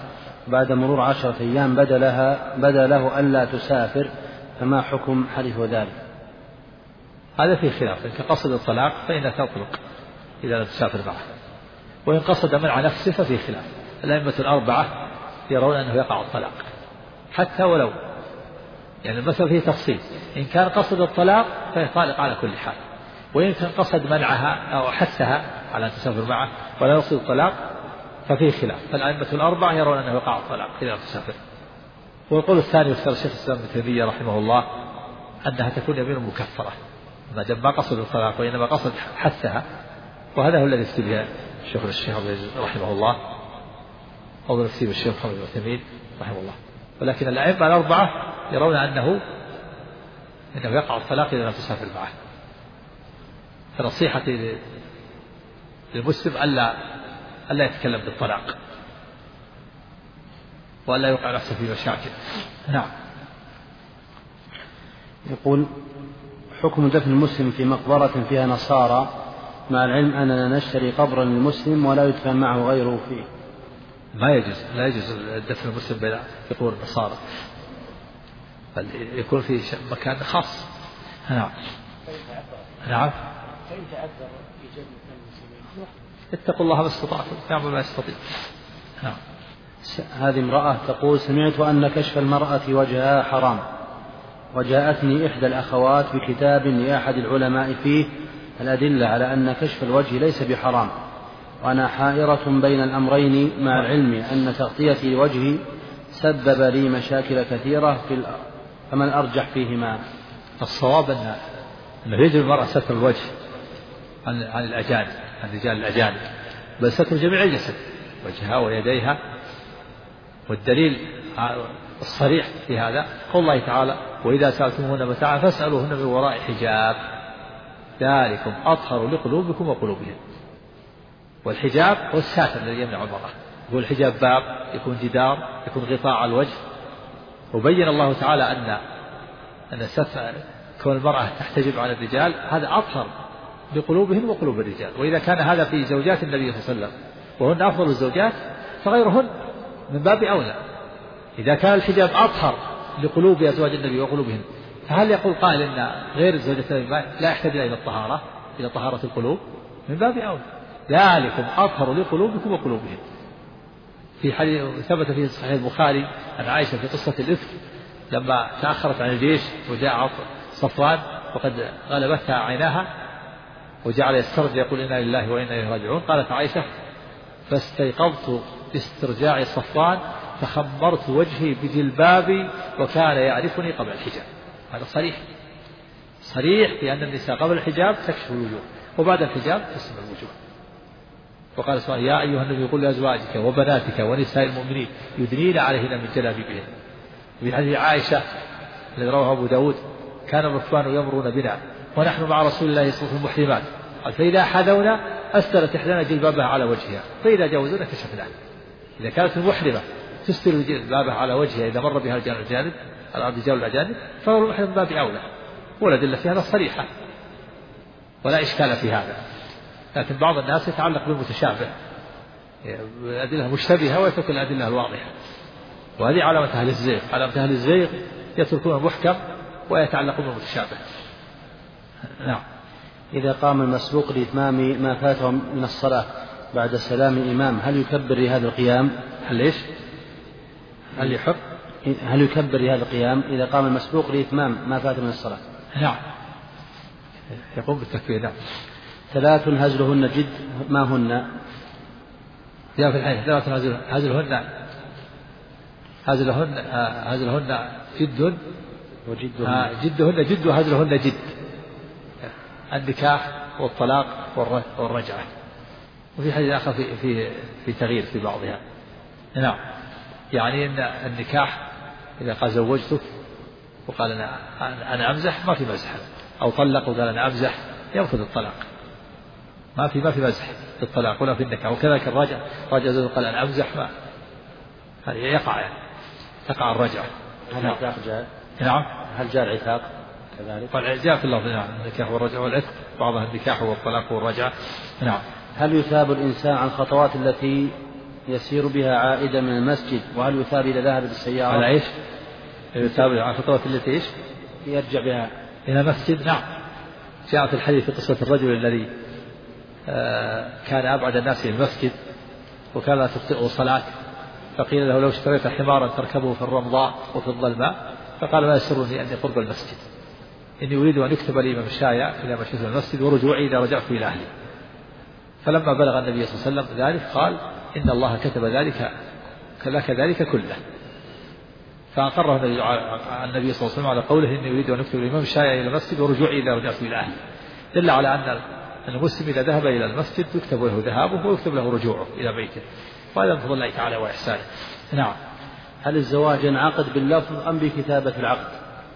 بعد مرور 10 أيام بدا له ألا تسافر، فما حكم حديث ذلك؟ هذا فيه خلاف. إن قصد الطلاق فإنها تطلق إذا لم تسافر معه، وإن قصد منع نفسه ففيه خلاف. الأئمة الأربعة يرون أنه يقع الطلاق حتى ولو، يعني المسألة فيه تفصيل. إن كان قصد الطلاق فهي طالق على كل حال، وإن كان قصد منعها أو حثها على أن تسافر معه ولا يقصد الطلاق ففيه خلاف. فالأئمة الأربعة يرون أنه يقع الطلاق إذا لم تسافر. والقول الثاني واختار الشيخ الإسلام ابن تيمية رحمه الله أنها تكون يمين مكفرة ما دام ما قصد الطلاق وإنما قصد حثها، وهذا هو الذي يفتي به الشيخ رحمه الله أو يفتي به الشيخ محمد بن عثيمين رحمه الله. ولكن الأئمة الأربعة يرون أنه يقع الطلاق إذا لم تسافر معه. فنصيحة للمسلم ألا يتكلم بالطلاق وألا يوقع نفسه في مشاكل. نعم. يقول: حكم دفن المسلم في مقبرة فيها نصارى، مع العلم أننا نشتري قبرا للمسلم ولا يدفن معه غيره فيه. لا يجوز دفن المسلم بين قبور النصارى، بل يكون في مكان خاص. نعم. فإن تعذر إيجاد مكان المسلمين اتقوا الله ما استطعتم، يعمل ما يستطيع. نعم. هذه امرأة تقول: سمعت أن كشف المرأة وجهها حرام، وجاءتني إحدى الأخوات بكتاب لأحد العلماء فيه الأدلة على أن كشف الوجه ليس بحرام، وأنا حائرة بين الأمرين، مع العلم أن تغطيتي لوجهي سبب لي مشاكل كثيرة فما الأرجح فيهما؟ الصواب أنه يجب المرأة ستر الوجه عن الأجانب، عن رجال الأجانب، بل ستر جميع الجسد، وجهها ويديها. والدليل الصريح في هذا قول الله تعالى: وإذا سألتموهن متاعا فاسألوهن من وراء حجاب ذلكم أطهر لقلوبكم وقلوبهم. والحجاب هو الساتر الذي يمنع المرأة. يقول الحجاب باب، يكون جدار، يكون غطاء على الوجه. وبين الله تعالى أن ستر كون المرأة تحتجب عن الرجال هذا أطهر لقلوبهم وقلوب الرجال. وإذا كان هذا في زوجات النبي صلى الله عليه وسلم وهن أفضل الزوجات فغيرهن من باب أولى. إذا كان الحجاب أطهر لقلوب أزواج النبي وقلوبهم، فهل يقول قائل إن غير زوجة النبي لا يحتاج إلى الطهارة، إلى طهارة القلوب؟ من باب أولى. ذلكم أطهر لقلوبكم وقلوبهم. في حديث ثبت في صحيح البخاري عن عائشة في قصة الإفك لما تأخرت عن الجيش وجاء صفوان وقد غلبتها عيناها وجعل يسترجع يقول إنا لله وإنا إليه راجعون. قالت عائشة: فاستيقظت باسترجاع صفوان فخمرت وجهي بجلبابي وكان يعرفني قبل الحجاب. هذا صريح في أن النساء قبل الحجاب تكشف الوجوه وبعد الحجاب تسمى الوجوه. وقال سبحانه: يا أيها النبي قل لأزواجك وبناتك ونساء المؤمنين يدنين عليهن من جلابيبهن. في حديث عائشة الذي رواه أبو داود: كان الركبان يمرون بنا ونحن مع رسول الله صلى الله عليه وسلم محرمات، فإذا حذونا أسترت إحدانا جلبابها على وجهها فإذا جاوزونا كشفناه. إذا كانت المحرمة تستر جلبابها على وجهها إذا مر بها الرجال الأجانب فهو المحرم باب أولى. والأدلة في هذا صريحة ولا إشكال في هذا. لكن بعض الناس يتعلق بالمتشابه، الأدلة مشتبهة ويترك الأدلة الواضحة، وهذه علامة أهل الزيغ. علامة أهل الزيغ يتركون المحكم ويتعلقون بالمتشابه. نعم. إذا قام المسبوق لإتمام ما فاته من الصلاة بعد سلام الإمام هل يكبر لهذا القيام؟ هل يكبر لهذا القيام إذا قام المسبوق لإتمام ما فات من الصلاة؟ نعم، يقوم بالتكبير. نعم. 3 هزلهن جد، ما هن؟ جاء في الحديث 3 هزلهن جد جدهن جد وهزلهن جد: النكاح والطلاق والرجعة. وفي حديث آخر في تغيير في بعضها. نعم، يعني أن النكاح إذا قال زوجتك وقال أنا أمزح ما في مزح، أو طلق وقال أنا أمزح ينفذ الطلاق، ما في مزح في الطلاق ولا في النكاح. وكذلك الرجع زوجته قال أنا أمزح ما تقع الرجعة. نعم. هل جاء العتاق كذلك؟ جاء في اللفظ نعم النكاح والرجعة والعتق، بعضها النكاح والطلاق والرجعة. نعم. هل يثاب الإنسان عن الخطوات التي يسير بها عائدا من المسجد، وهل يثاب إذا ذهب بالسيارة؟ على إيش؟ يثاب على الخطوات التي إيش؟ يرجع بها إلى المسجد. نعم، جاء في الحديث في قصة الرجل الذي كان أبعد الناس إلى المسجد وكان لا تخطئه صلاة، فقيل له لو اشتريت حمارا تركبه في الرمضاء وفي الظلماء، فقال ما يسرني أني قرب المسجد، إني أريد أن يكتب لي مشايا إلى مشيت المسجد ورجوعي إذا رجعت إلى أهلي. فلما بلغ النبي صلى الله عليه وسلم ذلك قال إن الله كتب ذلك لك ذلك كله، فأقره النبي صلى الله عليه وسلم على قوله إني أريد أن أكتب الإمام الشايع إلى المسجد ورجوعي إذا رجعت إلى أهلي، دل على أن المسلم إذا ذهب إلى المسجد يكتب له ذهابه ويكتب له رجوعه إلى بيته، وهذا من فضل الله تعالى وإحسانه. نعم. هل الزواج ينعقد باللفظ أم بكتابة العقد؟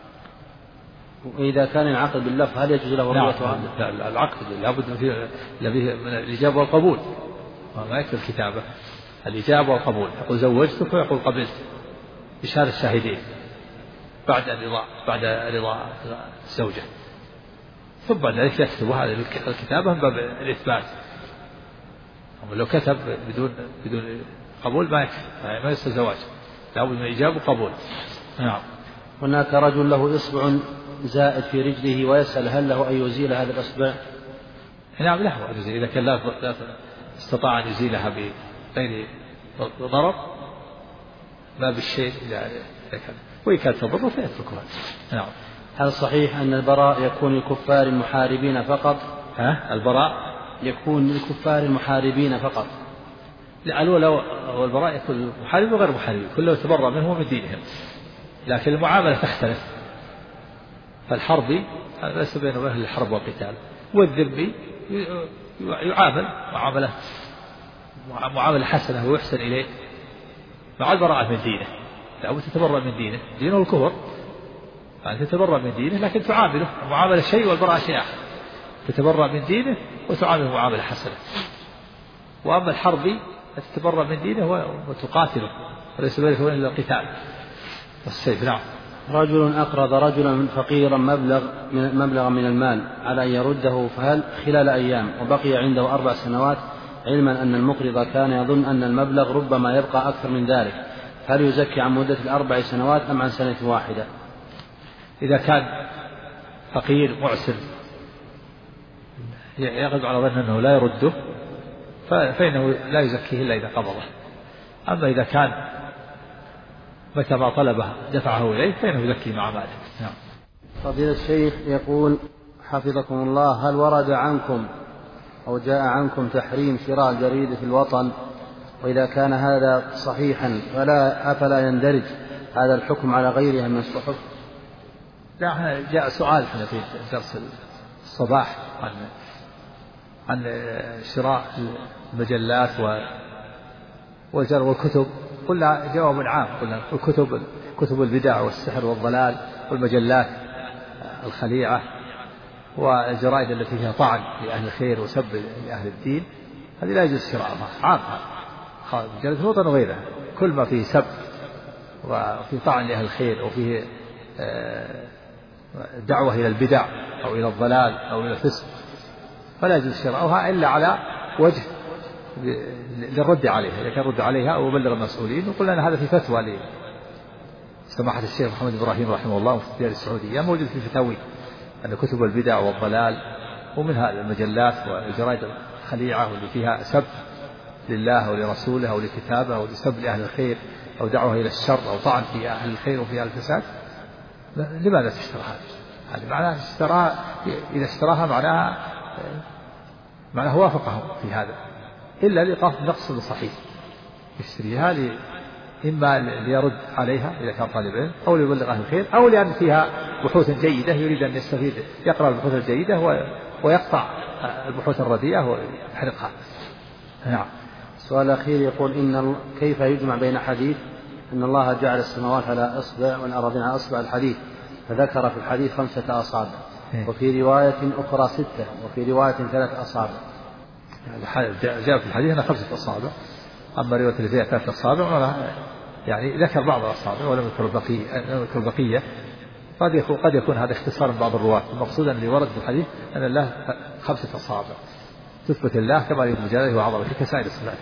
وإذا كان ينعقد باللفظ هل يجوز له رؤيتها؟ نعم. العقد لابد من الإجابة والقبول، ما يكفي الكتابة، الإجابة والقبول. يقول زوجتك ويقول قبلت بشهادة الشاهدين بعد رضا الزوجة، ثم بعد ذلك يكتب هذه الكتابة من باب الإثبات. لو كتب بدون قبول ما يصير زواج، لابد من إجابة وقبول. نعم. هناك رجل له إصبع زائد في رجله ويسأل هل له أن يزيل هذا الإصبع؟ نعم له أن يزيل، إذا كان لا استطاع أن يزيلها بغير ضرر ما بالشيء إذا كان، وإن كانت تضر فيتركها. نعم. هل صحيح أن البراء يكون للكفار المحاربين فقط؟ البراء يكون للكفار المحاربين فقط؟ لا، البراء يكون محارب وغير محارب كله يتبرأ منه ومن دينهم، لكن المعاملة تختلف. فالحربي ليس بينه وبين الحرب والقتال، والذمي يعامل معاملة حسنة ويحسن إليه مع البراءة من دينه. لابد تتبرأ من دينه الكفر، يعني تتبرأ من دينه لكن تعامله معاملة شيء والبراءة شيء آخر، تتبرأ من دينه وتعامله معاملة حسنة. وأما الحربي تتبرأ من دينه وتقاتله، وليس بينك وبين القتال والسيف. نعم. رجل أقرض رجلا فقيرا مبلغا من المال على أن يرده، فهل خلال أيام وبقي عنده 4 سنوات، علما أن المقرض كان يظن أن المبلغ ربما يبقى أكثر من ذلك، هل يزكي عن مدة 4 سنوات أم عن سنة واحدة؟ إذا كان فقير معسر يغلب على ظن أنه لا يرده فإنه لا يزكيه إلا إذا قبضه. أما إذا كان متى ما طلبه دفعه إليه فإنه يزكي مع ماله. نعم. فضيلة الشيخ يقول حفظكم الله، هل ورد عنكم أو جاء عنكم تحريم شراء جريدة الوطن؟ وإذا كان هذا صحيحا أفلا يندرج هذا الحكم على غيرها من الصحف؟ لا، جاء سؤال في درس الصباح عن شراء المجلات والكتب، قلنا جواب عام، قلنا كتب البدع والسحر والضلال والمجلات الخليعة والجرائد التي فيها طعن لأهل الخير وسب لأهل الدين، هذه لا يجوز شراءها عامة، مجلة الوطن وغيرها، كل ما فيه سب وفي طعن لأهل الخير وفيه دعوة إلى البدع أو إلى الضلال أو إلى الفسق فلا يجوز شراءها إلا على وجه للرد عليها، إذا كان رد عليها أو بلغ المسؤولين. وقلنا أن هذا في فتوى لسماحة الشيخ محمد إبراهيم رحمه الله في الديار السعودية، موجود في فتاوي أن كتب البدع والضلال ومنها المجلات والجرائد الخليعة واللي فيها سب لله ولرسوله أو لكتابه أو لسب لأهل الخير أو دعوة إلى الشر أو طعن في أهل الخير وفي أهل الفساد، لماذا تشترها؟ هذا معناه إذا اشتراها معناه وافقهم في هذا، إلا لقصد نقص صحيح يشتريها إما ليرد عليها إذا كان طالب علم أو ليبلغ أهل الخير أو لأن فيها بحوث جيدة يريد أن يستفيد يقرأ البحوث الجيدة ويقطع البحوث الرديئة ويحرقها. نعم. السؤال الأخير يقول كيف يجمع بين حديث أن الله جعل السماوات على أصبع والأراضين على أصبع الحديث، فذكر في الحديث 5 أصابع وفي رواية أخرى 6 وفي رواية 3 أصابع. جاء في الحديث أن 5 أصابع، أما رواية اللي فيها 3 أصابع يعني ذكر بعض الأصابع ولم يذكر البقية. قد يكون هذا اختصار من بعض الرواة، المقصود أن اللي ورد في الحديث أن الله 5 أصابع تثبت الله كما يريد بجلاله وعظمته كسائر الصفات.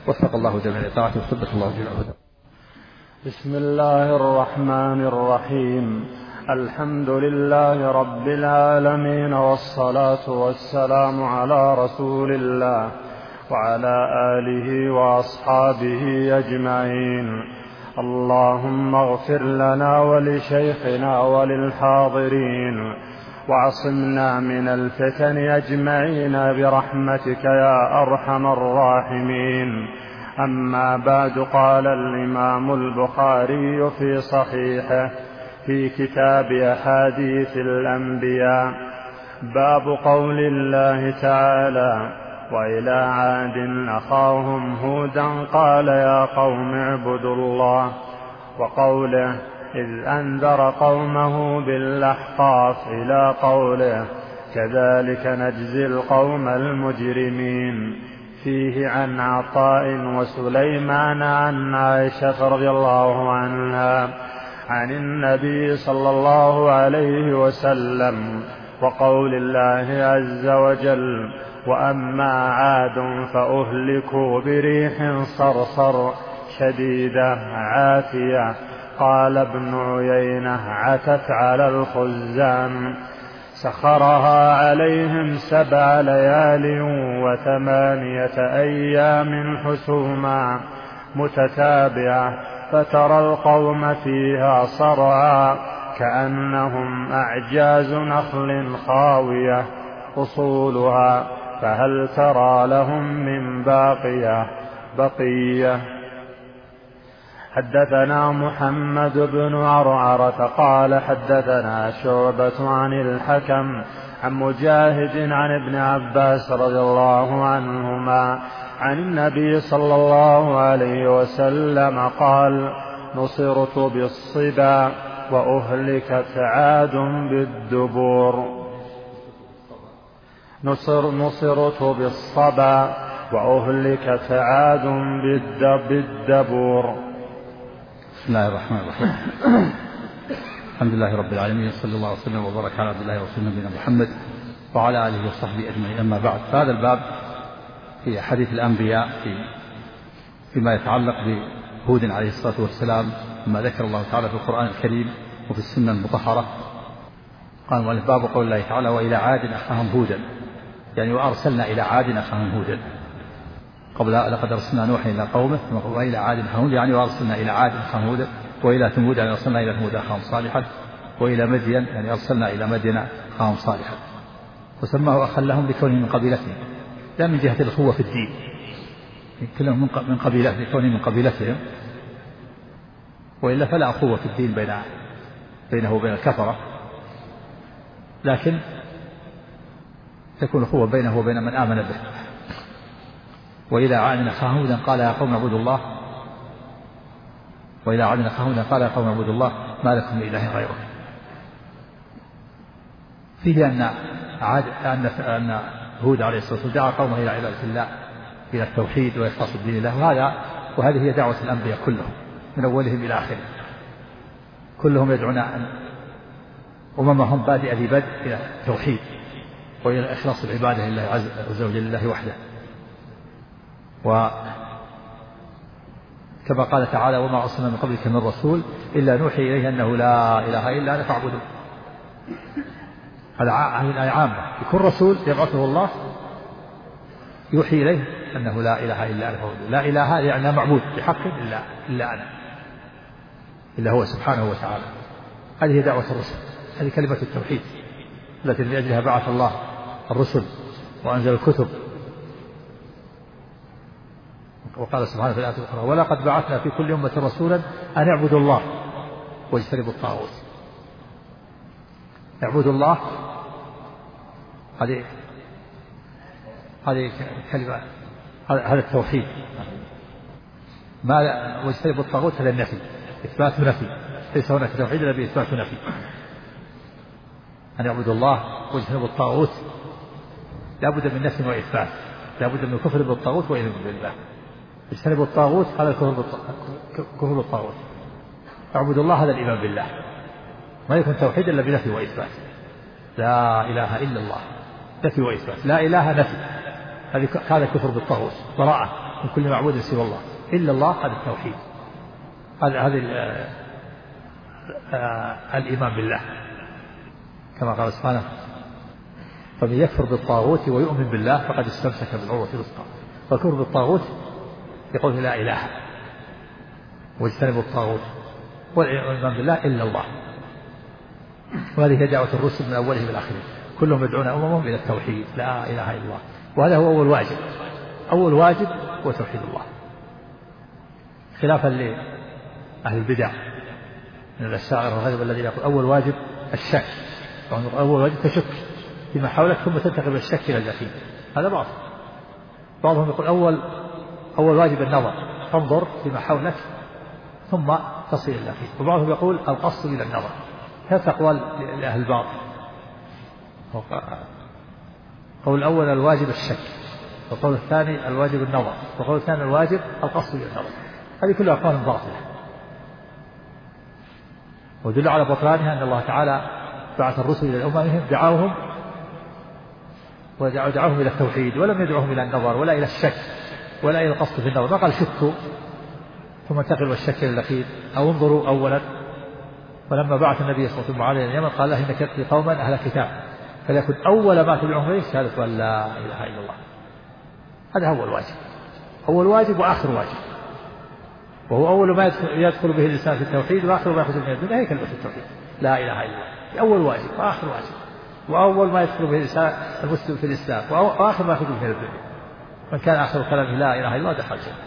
وفق الله جميع طاعته وثبت الله جل. بسم الله الرحمن الرحيم. الحمد لله رب العالمين، والصلاة والسلام على رسول الله وعلى آله وأصحابه أجمعين. اللهم اغفر لنا ولشيخنا وللحاضرين، وعصمنا من الفتن أجمعين برحمتك يا أرحم الراحمين. أما بعد، قال الإمام البخاري في صحيحه في كتاب أحاديث الأنبياء: باب قول الله تعالى: وإلى عاد أخاهم هودا قال يا قوم اعبدوا الله، وقوله: إذ أنذر قومه بالأحقاف إلى قوله: كذلك نجزي القوم المجرمين. فيه عن عطاء وسليمان عن عائشة رضي الله عنها عن النبي صلى الله عليه وسلم وقول الله عز وجل: وأما عاد فأهلكوا بريح صرصر شديدة عاتية. قال ابن عيينة: عتت على الخزان، سخرها عليهم 7 ليال و8 أيام حسوما متتابعة، فترى القوم فيها صرعى كأنهم أعجاز نخل خاوية أصولها، فهل ترى لهم من بقية. حدثنا محمد بن عرعرة قال حدثنا شعبة عن الحكم عن مجاهد عن ابن عباس رضي الله عنهما عن النبي صلى الله عليه وسلم قال: نصرت بالصبا وأهلكت عاد بالدبور. نصرت بالصبا وأهلكت عاد بالدبور. بسم الله الرحمن الرحيم. الحمد لله رب العالمين، صلى الله وسلم وبارك على عبد الله ورسوله نبينا محمد وعلى آله وصحبه أجمعين. أما بعد، فهذا الباب في حديث الأنبياء فيما يتعلق بهود عليه الصلاة والسلام، ما ذكر الله تعالى في القرآن الكريم وفي السنة المطهرة. قال المؤلف: باب قول الله تعالى: وإلى عاد أخاهم هودا، يعني وأرسلنا إلى عاد أخاهم هودا. قبل لقد أرسلنا نوحا إلى قومه، وإلى عاد أخاهم، يعني وأرسلنا إلى عاد أخاهم هودا، وإلى ثمود يعني أرسلنا إلى ثمود أخاهم صالحا، وإلى مدين يعني أرسلنا إلى مدين أخاهم صالحا. وسماه أخا لهم لكونه من قبيلتهم، لا من جهة الأخوة في الدين، كلهم من قبيلة، لكونه من قبيلتهم، وإلا فلا أخوة في الدين بينه وبين الكفرة، لكن تكون أخوة بينه وبين من آمن به. وإلى عاد أخاهم هودا قال يا قوم اعبدوا الله، وإلى عاد أخاهم هودا قال يا قوم اعبدوا الله ما لكم من إله غيره. فيه أن هود عليه الصلاة والسلام دعا قومه إلى عبادة الله، إلى التوحيد وإخلاص الدين له، وهذه هي دعوة الأنبياء كلهم من أولهم إلى آخرهم، كلهم يدعون أممهم بادئ ببدء إلى التوحيد وإلى إخلاص العبادة لله عز وجل، لله وحده. وكما قال تعالى: وما أرسلنا من قبلك من رسول إلا نوحي إليه أنه لا إله إلا أنا فاعبدون. هذه الآية عامة، يكون رسول يبعثه الله يوحي إليه أنه لا إله إلا أنا فاعبدون. لا إله يعني لا معبود بحق إلا أنا، إلا هو سبحانه وتعالى. هذه دعوة الرسل، هذه كلمة التوحيد التي من أجلها بعث الله الرسل وأنزل الكتب. وقال سبحانه في الآية الأخرى: ولقد بعثنا في كل أمة رسولا أن اعبدوا الله واجتنبوا الطاغوت. اعبدوا الله، هذه كلمة، هذا التوحيد. واجتنبوا الطاغوت هذا النفي، إثبات ونفي، ليس هناك توحيد إلا بإثبات ونفي. أن يعبدوا الله واجتنبوا الطاغوت لا بد من نفي وإثبات، لا بد من الكفر بالطاغوت وإيمان بالله. اجتنبوا الطاغوت هذا كفر بالطاغوت، اعبدوا الله هذا الإيمان بالله. ما يكون توحيد إلا بنفي وإثبات. لا إله إلا الله، نفي وإثبات. لا إله نفي، هذا كفر بالطاغوت، براءة من كل معبود سوى الله إلا الله، هذا التوحيد، هذا الإيمان بالله، كما قال سبحانه: فمن يكفر بالطاغوت ويؤمن بالله فقد استمسك بالعروة الوثقى. فالكفر بالطاغوت يقول لا إله واجتنبوا الطاغوت، والإيمان بالله إلا الله. وهذه هي دعوة الرسل من أولهم إلى آخرهم، كلهم يدعون أممهم إلى التوحيد، لا إله إلا الله. وهذا هو أول واجب، أول واجب هو توحيد الله، خلافا لأهل البدع من الأشاعرة والغيظ الذين يقول أول واجب الشك، أول واجب تشك فيما حولك ثم تنتقل من الشك إلى اليقين، هذا باطل. بعضهم يقول أول واجب النظر، فانظر فيما حولك ثم تصل إلى اليقين. وبعضهم يقول القصد إلى النظر. ثلاث أقوال لأهل الباطل. قول الأول الواجب الشك، والقول الثاني الواجب النظر، والقول الثاني الواجب القصد إلى النظر. هذه كلها أقوال باطلة، ودل على بطلانها أن الله تعالى بعث الرسل إلى أممهم دعاهم ودعاهم إلى التوحيد، ولم يدعوهم إلى النظر ولا إلى الشك ولا إلى القصد في النظر. ما قال شكوا ثم انتقلوا الشك إلى اليقين أو انظروا أولا. فلما بعث النبي صلى الله عليه وسلم اليمن قال له: إنك تأتي قوما أهل كتاب فليكن أول ما تدعوهم إليه شهادة أن لا إله إلا الله. هذا هو الواجب، أول واجب وآخر واجب، وهو أول ما يدخل به الإنسان في التوحيد وآخر ما يخرج من الدنيا هي كلمة التوحيد، لا إله إلا الله. أول واجب وآخر واجب، وأول ما يدخل به الإنسان المسلم في الإسلام وآخر ما يخرج من الدنيا. من كان آخر كلامه لا إله إلا الله دخل الجنة.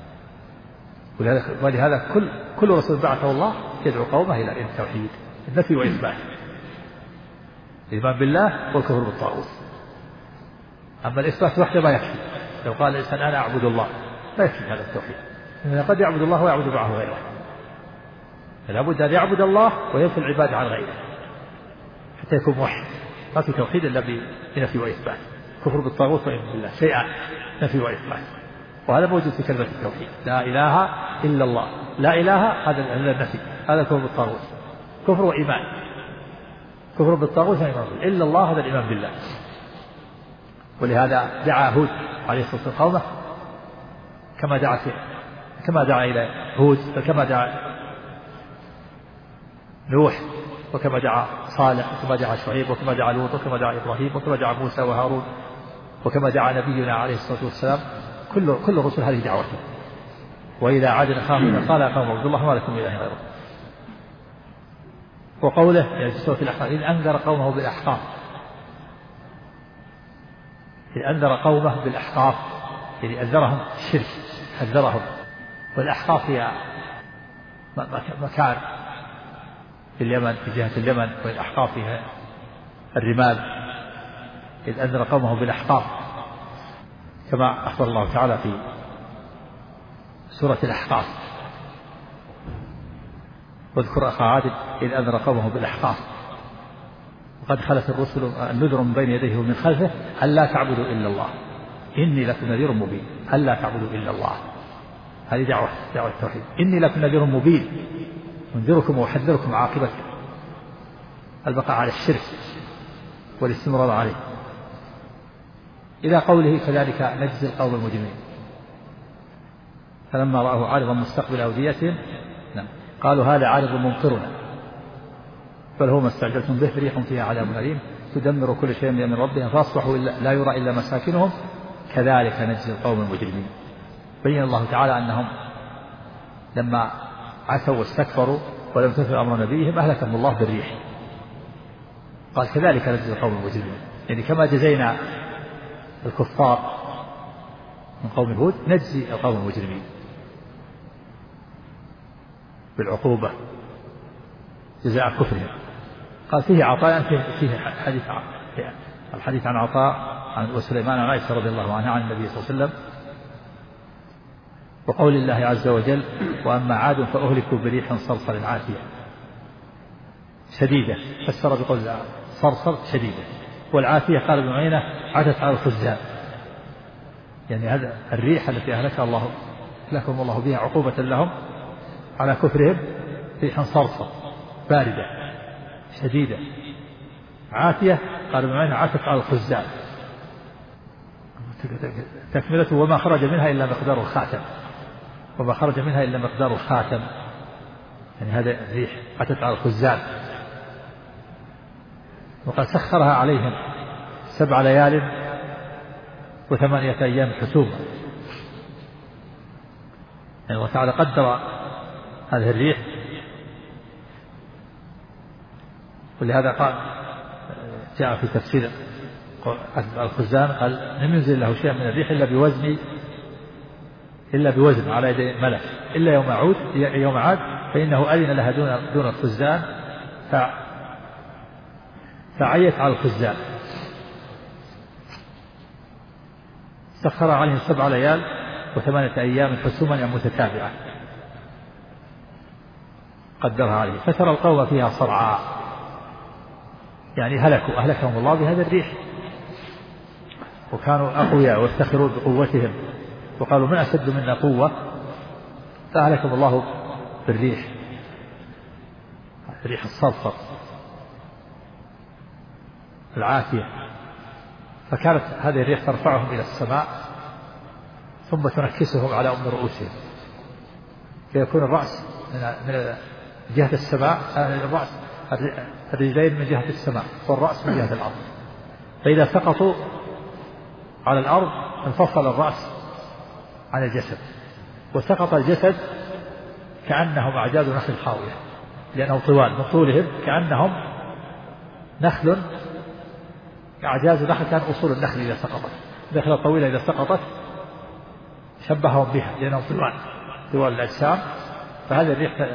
ولهذا كل رسول بعثه الله يدعو قومه إلى التوحيد، النفي وإثبات، الإيمان بالله والكفر بالطاغوت. أما الإثبات وحده ما يكفي. لو قال الإنسان أنا أعبد الله لا يكفي هذا التوحيد، إنه قد يعبد الله ويعبد معه غيره. لابد أن يعبد الله وينفي العبادة عن غيره حتى يكون موحد. ما في توحيد إلا بنفي وإثبات، كفر بالطاغوت وإيمان بالله شيئا، نفي وإثبات. وهذا موجود في كلمة التوحيد، لا إله إلا الله. لا إله هذا النفي، هذا كفر بالطاغوت، كفر وإيمان. كفر بالطاغوت وإيمان بالله، إلا الله هذا الإيمان بالله. ولهذا دعا هود عليه الصلاة والسلام قومه كما دعا إلى هود، وكما دعا نوح، وكما دعا صالح، وكما دعا شعيب، وكما دعا لوط، وكما دعا إبراهيم، وكما دعا موسى وهارون، وكما دعا نبينا عليه الصلاة والسلام. كل الرسل هذه دعوته. وإذا عاد أخاهم قال يا قوم اعبدوا الله ما لكم من إله غيره. وقوله يعني في سورة الأحقاف: إذ أنذر قومه بالأحقاف. إذ أنذر قومه بالأحقاف يعني أنذرهم الشرك، حذرهم. والأحقاف هي مكان في اليمن، في جهة اليمن، والأحقاف فيها الرمال. إذ أنذر قومه بالأحقاف كما أخبر الله تعالى في سورة الأحقاف: واذكر أخا عاد إذ أنذر قومه بالأحقاف وقد خلت الرسل النذر من بين يديه ومن خلفه ألا تعبدوا إلا الله إني لكم نذير مبين. ألا تعبدوا إلا الله، هذه دعوة التوحيد. إني لكم نذير مبين، أنذركم وأحذركم عاقبة البقاء على الشرك والاستمرار عليه. إلى قوله: كذلك نجزي القوم المجرمين. فلما رأوه عارضا مستقبل أوديتهم قالوا هذا عارض ممطرنا بل هو ما استعجلتم به ريح فيها عذاب أليم تدمر كل شيء بأمر ربهم فأصبحوا لا يرى إلا مساكنهم كذلك نجزي القوم المجرمين. بين الله تعالى أنهم لما عتوا واستكبروا ولم تنفذ أمر نبيهم أهلكهم الله بالريح. قال كذلك نجزي القوم المجرمين، يعني كما جزينا الكفار من قوم هود نجزي القوم المجرمين بالعقوبة جزاء كفرهم. قال فيه عطاء، فيه الحديث عن عطاء عن وسليمان عن عائشة رضي الله عنها عن النبي صلى الله عليه وسلم وقول الله عز وجل: وأما عاد فأهلكوا بريح صرصر عاتية شديدة. فسر بقول صرصر شديدة، والعاتية قال ابن عيينة عتت على الخزان، يعني هذا الريح التي أهلكهم الله بها عقوبة لهم على كفرهم ريح صرصر باردة شديدة. عاتية قال ابن عيينة عتت على الخزان، تكملته وما خرج منها إلا مقدار الخاتم، وما خرج منها إلا مقدار الخاتم. يعني هذا الريح أتت على الخزان، وقد سخرها عليهم 7 ليال و8 أيام حسوما. يعني الله تعالى قدر هذه الريح، ولهذا قال جاء في تفسير الخزان قال لم ينزل له شيء من الريح إلا بوزن على يد ملك، إلا يوم عاد فإنه أذن لها دون الخزان فعيت على الخزان. سخر عليهم 7 ليال و8 أيام حسوما متتابعة قدرها عليه، فترى القوم فيها صرعى، يعني أهلكهم الله بهذا الريح، وكانوا أقوياء وافتخروا بقوتهم وقالوا من أشد منا قوة، فأهلكهم الله بالريح، الريح الصرصر العاتية. فكانت هذه الريح ترفعهم إلى السماء ثم تنكسهم على رؤوسهم، فيكون الرأس من جهة السماء، الرأس الرجلين من جهة السماء والرأس من جهة الأرض، فإذا سقطوا على الأرض انفصل الرأس عن الجسد، وسقط الجسد كأنهم أعجاز نخل خاوية، لأنهم طوال من طولهم كأنهم نخل، أعجاز نخل كان أصول النخل إذا سقطت، النخلة الطويلة إذا سقطت شبههم بها لأنهم طوال الأجسام. فهذه الريح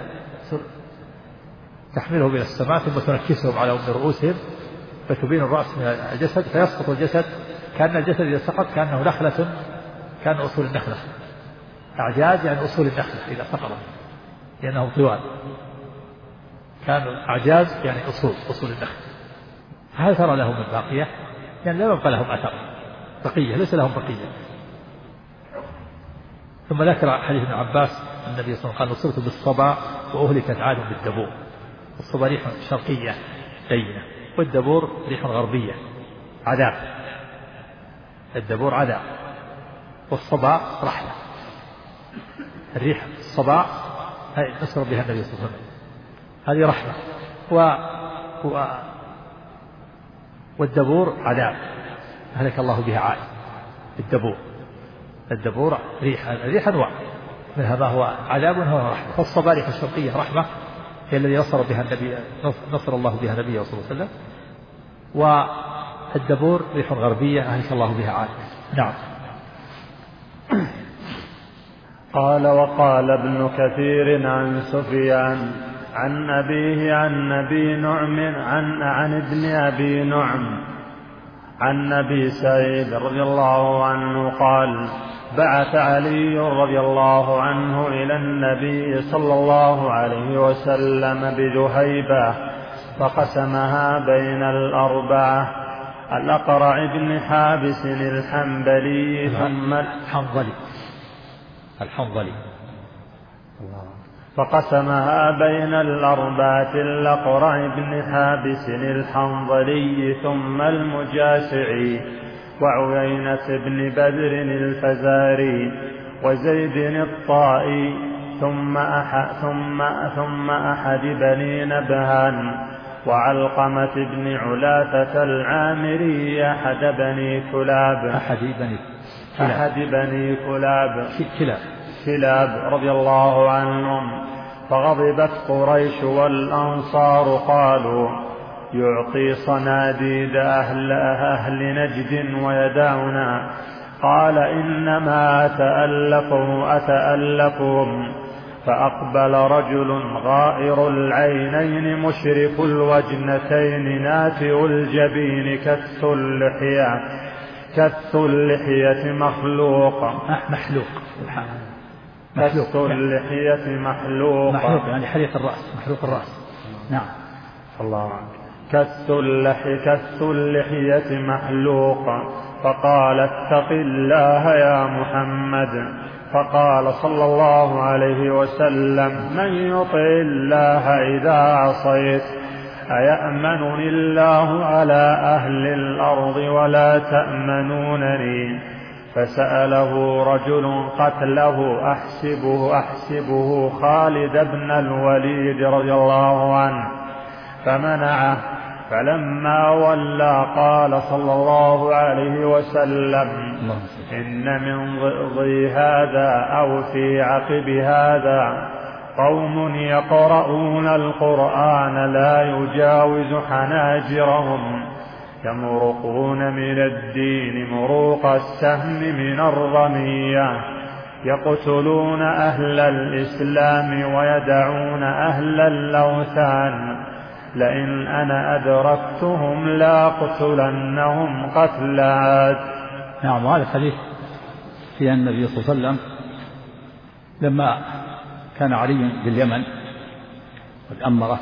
تحملهم إلى السماء ثم تنكسهم على رؤوسهم، فتبين الرأس من الجسد، فيسقط الجسد كأن الجسد إذا سقط كأنه نخلة، كان أصول النخلة، أعجاز يعني أصول النخلة إذا سقطت لأنهم طوال، كانوا أعجاز يعني أصول النخلة. هل ترى لهم من باقية؟ يعني لا يبقى لهم أثر بقية، ليس لهم بقية. ثم ذكر حديث ابن عباس النبي صلى الله عليه وسلم قال نصرت بالصبا وأهلكت عاد بالدبور. الصبا ريح شرقية لينة، والدبور ريح غربية عذاب، الدبور عذاب والصبا رحمة. الريح الصبا نصر بها النبي صلى الله عليه وسلم، هذه رحمة، والدبور عذاب أهلك الله بها عاد. الدبور ريح أنواع منها ما هو عذاب وهو رحمة، فالصبا ريح الشرقية رحمة هي الذي نصر الله بها نبيه صلى الله عليه وسلم، والدبور ريح غربية أهلك الله بها عاد. نعم. قال وقال ابن كثير عن سفيان عن أبيه عن أبي نعم عن ابن أبي نعم عن أبي سعيد رضي الله عنه قال بعث علي رضي الله عنه إلى النبي صلى الله عليه وسلم بجهيبة فقسمها بين الأربعة: الأقرع بن حابس الحنظلي ثم الحنظلي فقسمها بين الأربعة: الأقرع بن حابس الحنظلي ثم المجاشعي وعيينة بن بدر الفزاري وزيد الطائي ثم أحد بني نبهان وعلقمة بن علاثة العامري أحد بني كلاب رضي الله عنهم. فغضبت قريش والأنصار قالوا يعطي صناديد أهل نجد ويدعنا. قال إنما أتألفهم. فأقبل رجل غائر العينين مشرف الوجنتين ناتئ الجبين كث اللحية محلوق يعني حلية الرأس، محلوق الرأس. نعم. الله كث اللحية محلوقا. فقال اتق الله يا محمد. فقال صلى الله عليه وسلم من يطع الله إذا عصيت أيأمنني الله على أهل الأرض ولا تأمنونني. فسأله رجل قتله أحسبه خالد بن الوليد رضي الله عنه فمنعه، فلما ولى قال صلى الله عليه وسلم: إن من ضئضي هذا أو في عقب هذا قوم يقرؤون القرآن لا يجاوز حناجرهم يمرقون من الدين مروق السهم من الرمية، يقتلون أهل الإسلام ويدعون أهل الأوثان، لئن أنا أدركتهم لاقتلنهم قتل عاد. نعم. وهذا الحديث في أن النبي صلى الله عليه وسلم لما كان علي باليمن والأمرة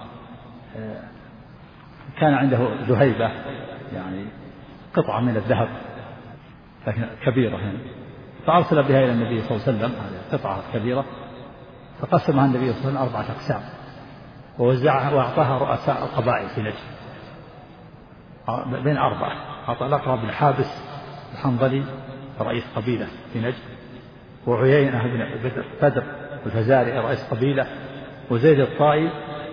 كان عنده ذهيبة، يعني قطعة من الذهب لكن كبيرة يعني، فأرسل بها إلى النبي صلى الله عليه وسلم، هذه قطعة كبيرة، فقسمها النبي صلى الله عليه وسلم 4 أقسام ووزعها وأعطاها رؤساء القبائل في نجد بين 4. أعطى الأقرب بن حابس الحنظلي رئيس قبيلة في نجد، وعيينة بن بدر الفزاري رئيس قبيلة، وزيد الطائي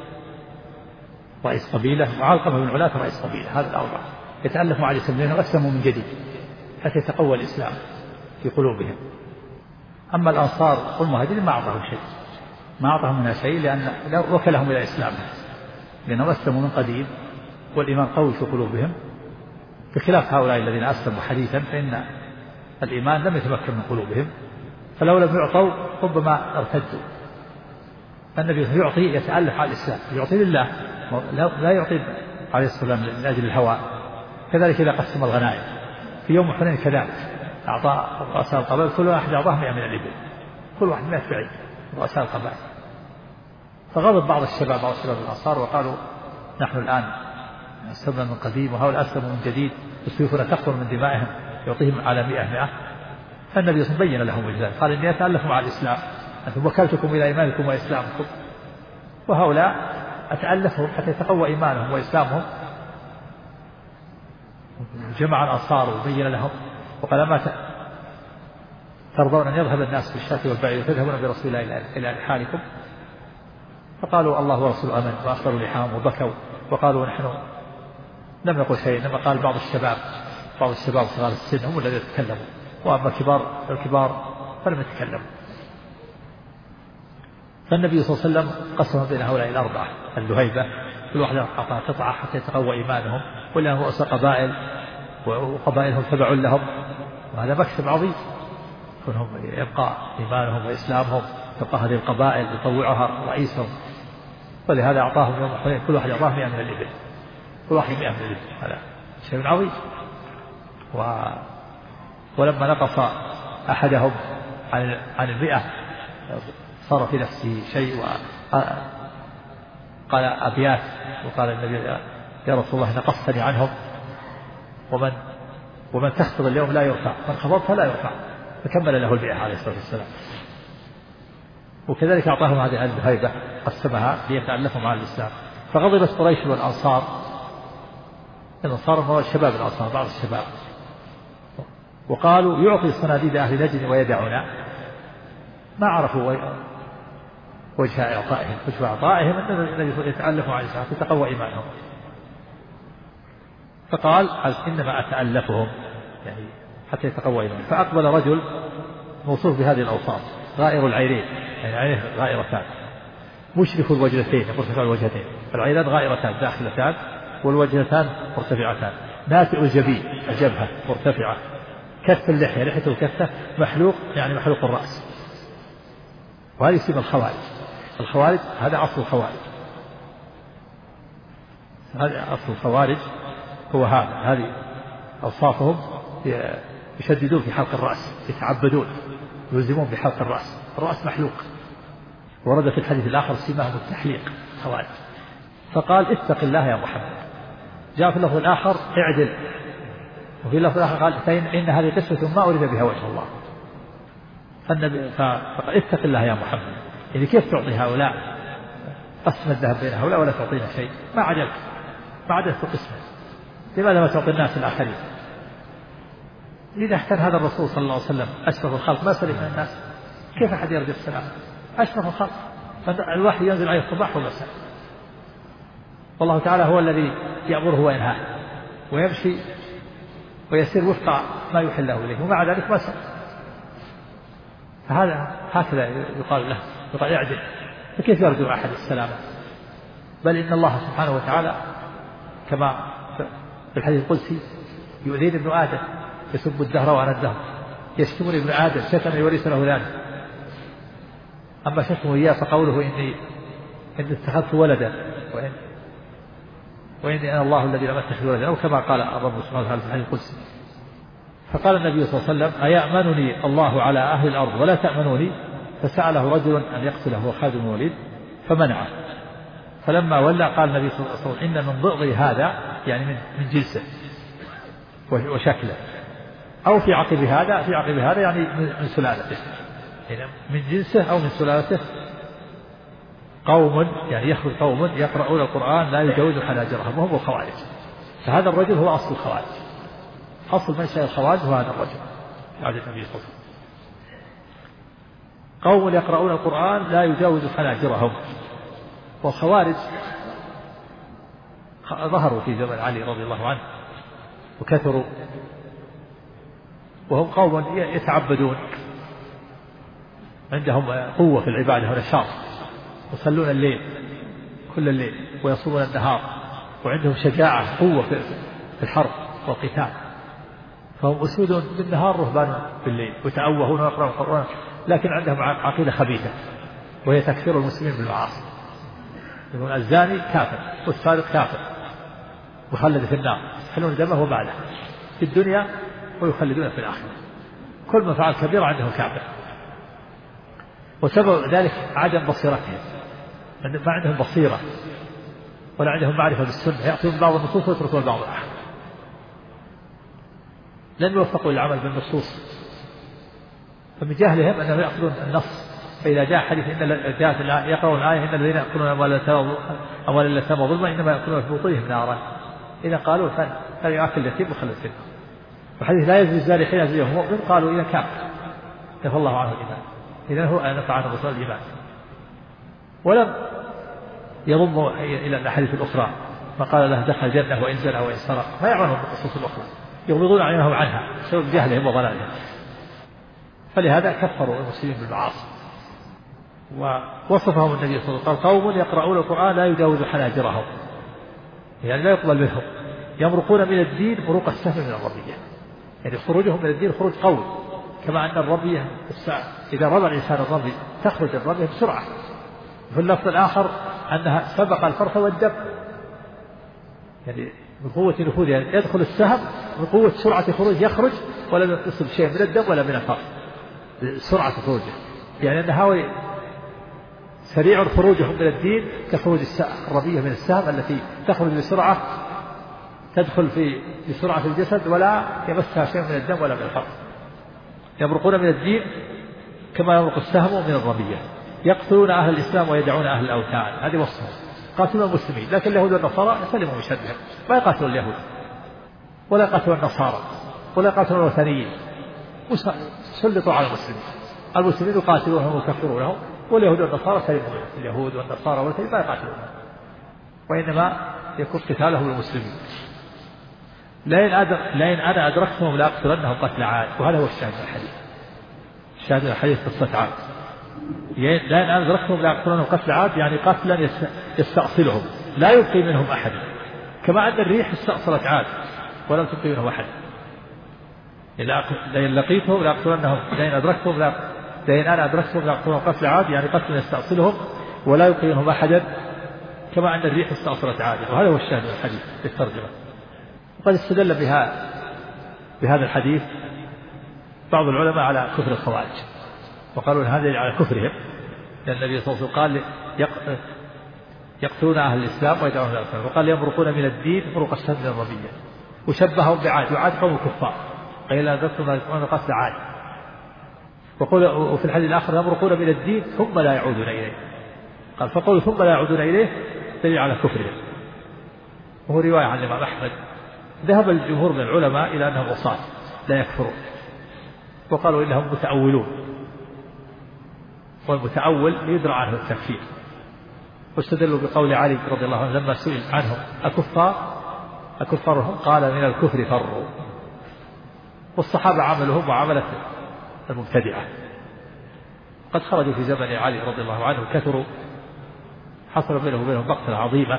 رئيس قبيلة، وعلقمة بن علاة رئيس قبيلة. هذا 4 يتألف مع الإسلام وأسلموا من جديد حتى يتقوى الإسلام في قلوبهم. أما الأنصار والمهاجرين ما أعطاهم شيء، ما أعطاهم منها شيء، لأن وكلهم إلى إسلامهم، لأنهم أسلموا من قديم والإيمان قوي في قلوبهم، بخلاف هؤلاء الذين أسلموا حديثا فإن الإيمان لم يتمكن من قلوبهم، فلو لم يعطوا ربما ارتدوا. النبي يعطي يتألف على الإسلام، يعطي لله لا يعطي عليه الصلاة والسلام من أجل الهوى. كذلك إذا قسم الغنائم في يوم حنين كذلك أعطى رؤساء القبائل كل واحد أعطاه 100 من الإبل، كل واحد 100 بعيد رؤساء القبائل. فغضب بعض الشباب الأنصار وقالوا: نحن الآن أسلمنا من قديم وهؤلاء أسلموا من جديد وسيوفنا تقطر من دمائهم، يعطيهم على 100. فالنبي صلى الله عليه وسلم بين لهم الإسلام، قال: إني أتألف مع الإسلام، أنتم وكلتكم إلى إيمانكم وإسلامكم، وهؤلاء أتألفهم حتى يتقوى إيمانهم وإسلامهم. جمع الأنصار وبين لهم وقال: ما ترضون أن يذهب الناس بالشاة والبعير وتذهبون برسول الله إلى رحالكم؟ فقالوا: الله ورسوله أمن، وأخذوا لحاهم وبكوا وقالوا: نحن لم نقل شيء، إنما قال بعض الشباب صغار السن هم الذين يتكلموا، وأما الكبار فلم يتكلموا. فالنبي صلى الله عليه وسلم قسم بين هؤلاء 4 الذهيبة، كل واحد أعطى قطعة حتى يتقوى إيمانهم، ولهم رؤساء قبائل وقبائلهم تبع لهم، وهذا مكسب عظيم كونهم يبقى إيمانهم وإسلامهم، تبقى هذه القبائل يطوعها رئيسهم. ولهذا أعطاهم يوم حنين كل واحد أعطاه 100 من الإبل، كل واحد 100 من الإبل، هذا شيء عظيم. ولما نقص أحدهم عن 100 صار في نفسه شيء وقال أبيات، وقال النبي: يا رسول الله نقصتني عنهم، ومن تخفض اليوم لا يرفع، من خفضت لا يرفع، فكمل له 100 عليه الصلاة والسلام. وكذلك أعطاهم هذه الذهيبة قسمها ليتألفوا مع الإسلام. فغضبت قريش والأنصار، الأنصار شباب الأنصار بعض الشباب، وقالوا: يعطي صناديد أهل نجد ويدعنا. ما عرفوا وجه إعطائهم الذي يتألفوا على الإسلام يتقوى إيمانهم. فقال: إنما أتألفهم يعني حتى يتقوى إيمانهم. فأقبل رجل موصوف بهذه الأوصاف، غائر العينين، يعني عينيه غائرتان، مشرف الوجهتين، مرتفع الوجهتين، العينان غائرتان داخلتان والوجهتان مرتفعتان، ناتئ الجبين، الجبهة مرتفعة، كف اللحية، لحيته الكفة محلوق، يعني محلوق الرأس. وهذه اسم الخوارج، هذا أصل الخوارج، هو هذه أوصافهم، يشددون في حلق الرأس، يتعبدون، يلزمون بحلق الرأس محلوق. ورد في الحديث الآخر سماهم التحليق خوارج. فقال: اتق الله يا محمد. جاء في اللفظ الآخر: اعدل. وفي اللفظ الآخر قال: إن هذه قسمة ما أريد بها وجه الله. فقال: اتق الله يا محمد. يعني كيف تعطي هؤلاء قسم الذهب بين هؤلاء ولا تعطينا شيء؟ ما عدلت في قسمه، لماذا ما تعطي الناس الآخرين؟ إذا احتل هذا الرسول صلى الله عليه وسلم أشرف الخلق ما سلم من الناس، كيف أحد يرجع السلام؟ أشرف الخلق، فالوحي ينزل عليه الصباح والمساء، والله تعالى هو الذي يأمره وينهاه ويمشي ويسير وفق ما يحله إليه، ومع ذلك ما سلم. فهذا هكذا يقال له، يقال يعجل، فكيف يرجو أحد السلامة؟ بل إن الله سبحانه وتعالى كما في الحديث القدسي يؤذيني ابن آدم يسب الدهر وأنا الدهر، يشتمني ابن آدم شتم يورث له ذلك، أما شتمه إياه فقوله إني اتخذت ولدا وإني أنا الله الذي لم أتخذ ولدا، أو كما قال الرب سبحانه وتعالى في الحديث القدسي. فقال النبي صلى الله عليه وسلم أيأمنني الله على أهل الأرض ولا تأمنوني؟ فسأله رجل أن يقتله هو خالد بن الوليد فمنعه، فلما ولى قال النبي صلى الله عليه وسلم إن من ضئضي هذا يعني من جنسه وشكله، أو في عقب هذا يعني من سلالته، يعني من جنسه أو من سلالته، قوم يعني يخرج قوم يقرؤون القرآن لا يجاوز حناجرهم وهم الخوارج. فهذا الرجل هو أصل الخوارج، أصل منشأ الخوارج هو هذا الرجل بعد النبي صلى الله عليه وسلم. قوم يقرؤون القرآن لا يجاوز حناجرهم، والخوارج ظهروا في زمن علي رضي الله عنه وكثروا، وهم قوم يتعبدون، عندهم قوة في العبادة ونشاط، يصلون الليل كل الليل ويصومون النهار، وعندهم شجاعة قوة في الحرب والقتال، فهم أسود بالنهار رهبان بالليل ويتأوهون ويقرأون القرآن، لكن عندهم عقيدة خبيثة وهي تكفير المسلمين بالمعاصي، يقولون الزاني كافر والسارق كافر وخلد في النار، يحلون دمه وبعده في الدنيا ويخلدون في الآخرة، كل من فعل كبيرة عندهم كافر. وسبب ذلك عدم بصيرتهم، ما عندهم بصيرة ولا عندهم معرفة بالسنة، يأخذون بعض النصوص ويتركون بعض الآخر، لن يوفقوا للعمل بالنصوص، فمن جهلهم أنهم يأخذون النص، فإذا جاء حديث يقرأون الآية إن الذين يأكلون أموال اليتامى ظلما إنما يأكلون في بطونهم نارا، إذا قالوا فليأكل اليتيم وخلد السن، وحديث لا يزني الزاني حين يزني وهو مؤمن قالوا إذا كافر نفى الله عنه الإيمان، إذا هو نفع عنه الرسول الإيمان. ولم يضم إلى الأحاديث الأخرى فقال له دخل الجنة وإن زنى وإن سرق، ما يعلمون بالنصوص الأخرى، يغمضون عينهم عنها بسبب جهلهم وضلالهم، فلهذا كفروا المسلمين بالمعاصي. ووصفهم النبي صلى الله عليه وسلم قال قوم يقرؤون القرآن لا يجاوز حناجرهم، يعني لا يقبل منهم، يمرقون من الدين مروق السهم من الرمية، يعني خروجهم من الدين خروج قوي، كما أن الرمية إذا رمى الإنسان الرمي تخرج الرمية بسرعة، وفي اللفظ الآخر أنها سبق الفرث والدم، يعني من قوة نفوذه، يعني يدخل السهم من قوة سرعة خروج يخرج ولم يصب شيء من الدم ولا من الفرث، سرعة خروجه، يعني أن هؤلاء سريع خروجهم من الدين كخروج الرمية من السهم التي تخرج بسرعة تدخل في سرعة الجسد ولا يمسها شيء من الدم ولا من الفرث. يمرقون من الدين كما يمرق السهم من الرمية، يقتلون أهل الإسلام ويدعون أهل الأوثان، هذه وصفهم، قاتلون المسلمين، لكن اليهود والنصارى يسلموا من شرهم، ما يقاتلون اليهود ولا يقاتلون النصارى ولا يقاتلون الوثنيين، سلطوا على المسلمين يقاتلونهم ويكفرونهم، واليهود والنصارى سلموا، اليهود والنصارى والوثنيين ما يقاتلونهم، وإنما يكون قتالهم المسلمين. لئن أنا أدركتهم لأقتلنهم قتل عاد، وهذا هو الشاهد من الحديث، الشاهد من الحديث قصة عاد، لئن أنا أدركتهم لأقتلنهم قتل عاد، يعني قتلا يستأصلهم لا يبقي منهم أحد، كما أن الريح استأصلت عاد ولم تبقي منهم أحد. لئن لقيتهم لأقتلنهم، لئن أنا أدركتهم لأقتلنهم قتل عاد، يعني قتلا يستأصلهم ولا يبقي منهم أحدا، كما أن الريح استأصلت عاد، وهذا هو الشاهد من الحديث بالترجمة. وقد استدل بهذا الحديث بعض العلماء على كفر الخوارج، وقالوا هذا على كفرهم، لأن النبي صلى الله عليه وسلم قال يقتلون أهل الإسلام ويدعون أهل الإسلام، وقال يمرقون من الدين مروق السهم من الرمية، وشبههم بعاد، وعاد قوم كفار، قيل أدركتم يقولون قتل عاد، وفي الحديث الآخر يمرقون من الدين ثم لا يعودون إليه، قال فقولوا ثم لا يعودون إليه دليل على كفرهم. وهو رواية عن الإمام أحمد، ذهب الجمهور من العلماء إلى أنهم عصاة لا يكفرون. وقالوا إنهم متأولون، والمتأول يدرى عنه التكفير. واستدلوا بقول علي رضي الله عنه لما سئل عنهم أكفارهم قال من الكفر فروا. والصحابة عملهم وعملت المبتدعة، قد خرجوا في زمن علي رضي الله عنه كثروا، حصل بينهم وبينهم مقتلة عظيمة.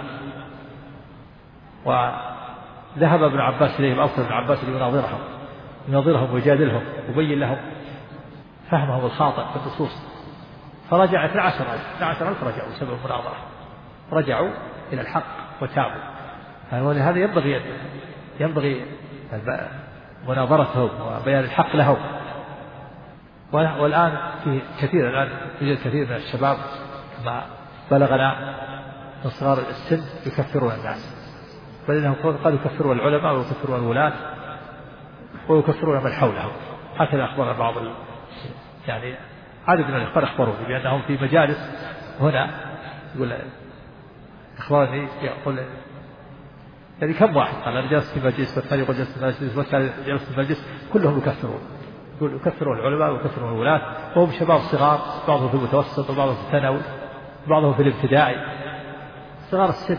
وذهب ابن عباس إليهم، أرسل ابن عباس ليناظرهم ويجادلهم ويبين لهم فهمهم الخاطئ في النصوص. فرجع 12,000 رجعوا بسبب المناظرة، رجعوا إلى الحق وتابوا. ولهذا ينبغي مناظرتهم وبيان الحق لهم. والآن في كثير، الآن يوجد كثير من الشباب كما بلغنا من صغار السن يكفرون الناس، بل إنهم قد يكفرون العلماء ويكفرون الولاة ويكفرون من حولهم. هكذا أخبر بعض يعني عدد من الإخوان أخبروني بأنهم في مجالس هنا، يقول أخبرني يقول يعني كم واحد قال أنا جلست في مجلس، والثاني يقول جلست في مجلس، والثالث جلست في مجلس، كلهم يكفرون. يقول يكفرون العلماء ويكفرون الولاة، وهم شباب صغار، بعضهم في المتوسط وبعضهم في الثانوي وبعضهم في الابتدائي، صغار السن.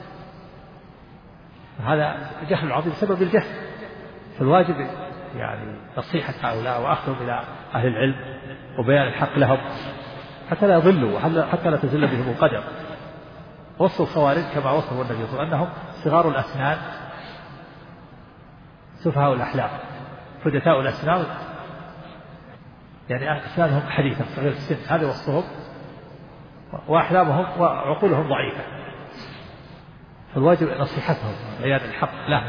هذا جهل عظيم سبب الجهل. فالواجب يعني نصيحة هؤلاء وأخذهم إلى أهل العلم وبيان الحق لهم حتى لا يضلوا، حتى لا تزل بهم القدم. وصفوا الخوارج كما وصفوا النبي صلى الله عليه وسلم أنهم صغار الأسنان سفهاء الأحلام حدثاء الأسنان، يعني أسنانهم حديثة صغير السن، هذا وصفهم، وأحلامهم وعقولهم ضعيفة. فالواجب نصيحتهم بيان الحق لهم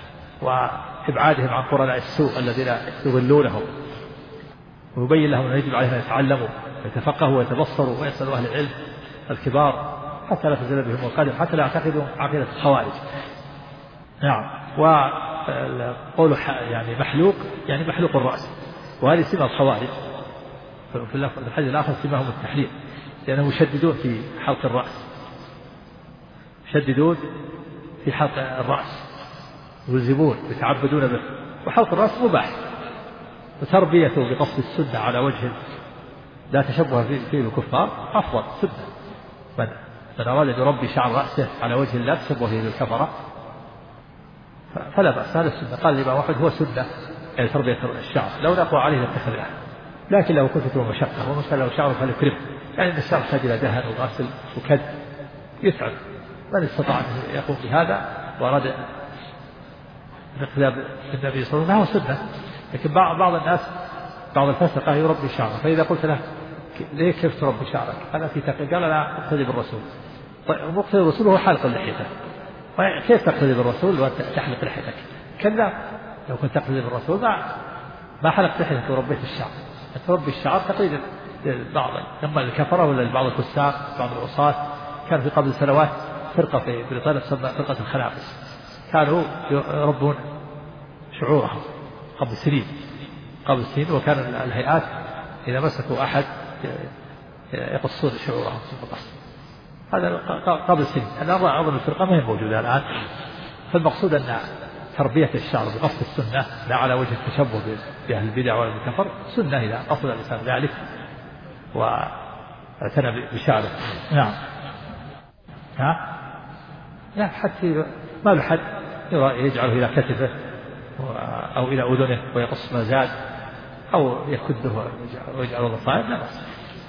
وإبعادهم عن قرناء السوء الذين يضلونهم، ويبين لهم أن يجب عليهم أن يتعلموا ويتفقهوا ويتبصروا ويسألوا أهل العلم الكبار حتى لا تزل بهم القدم، حتى لا يعتقدوا عقيدة الخوارج. نعم. وقول يعني محلوق، يعني محلوق الرأس، وهذه سمة الخوارج. في الحديث الآخر سماهم التحليق، لأنهم يشددون في حلق الرأس، يشددون في حلق الرأس، يلزمون يتعبدون به. وحلق الرأس مباح، وتربيته بقصد السنة على وجه لا تشبه فيه الكفار أفضل سنة. من أراد أن يربي شعر رأسه على وجه لا تشبه فيه الكفرة فلا بأس، هذا السنة. قال الإمام أحمد هو سنة يعني تربية الشعر، لو نقوى عليه لاتخذناه، لكن لو كنت مشقة ومثل لو شعره فليكرمه، يعني أن الشعر يحتاج إلى دهن وغسل وكد يتعب. من استطاع أن يقوم بهذا وأراد الاقتداء بالنبي صلى الله عليه وسلم سنة. لكن بعض الناس، بعض الفسقة يربي شعره، فإذا قلت له ليه كيف تربي شعرك؟ أنا في تقي، قال لا أقتدي بالرسول. طيب مقتدي بالرسول هو حالق لحيته، كيف تقتدي بالرسول وتحلق لحيتك؟ كذا لو كنت تقتدي بالرسول ما حلقت لحيتك وربيت الشعر. تربي الشعر تقليدا للبعض، لما الكفرة ولا لبعض الفساق بعض العصاة. كان في قبل سنوات فرقة في بريطانيا تسمى فرقة الخنافس، كانوا يربون شعورهم قبل سنين، وكان الهيئات إذا مسكوا أحد يقصون شعورهم في القص. هذا قبل سنين. الآن أظن الفرقة ما هي موجودة الآن. فالمقصود أن تربية الشعر بقصد السنة لا على وجه التشبه بأهل البدع والكفر سنة إذا قصد الإنسان ذلك واعتنى بشعره. نعم. لا حتى ما بحد يجعله إلى كتفه أو إلى أذنه ويقص ما زاد، أو يكده ويجعله ضفائر، لا بأس.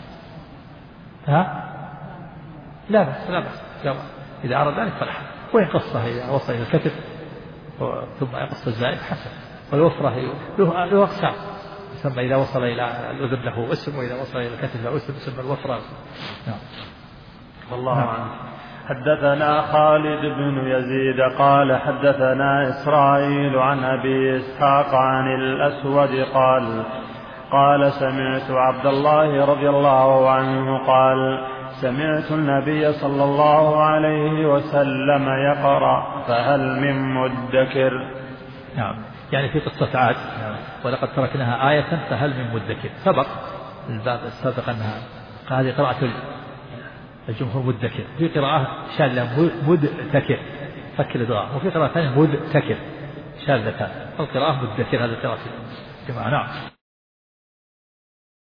لا بأس إذا أراد ذلك فلا. وإن قصه إذا وصل إلى الكتف ثم يقص الزائد حسن. والوفرة له أقسام، يسمى إذا وصل إلى الأذن له اسم، وإذا وصل إلى الكتف له اسم يسمى الوفرة. والله عنه. حدثنا خالد بن يزيد قال حدثنا إسرائيل عن أبي إسحاق عن الأسود قال سمعت عبد الله رضي الله عنه قال سمعت النبي صلى الله عليه وسلم يقرأ فهل من مدكر. نعم. يعني في قصة عاد ولقد تركناها آية فهل من مدكر، سبق الباب السابق أنها هذه قراءة الجمهور مدكر، في قراءة شاذة مدتكر فك الإدغام، وفي قراءة ثانية مدتكر شاذتان. القراءة بالذكر هذا ترى في الجماعة. نعم.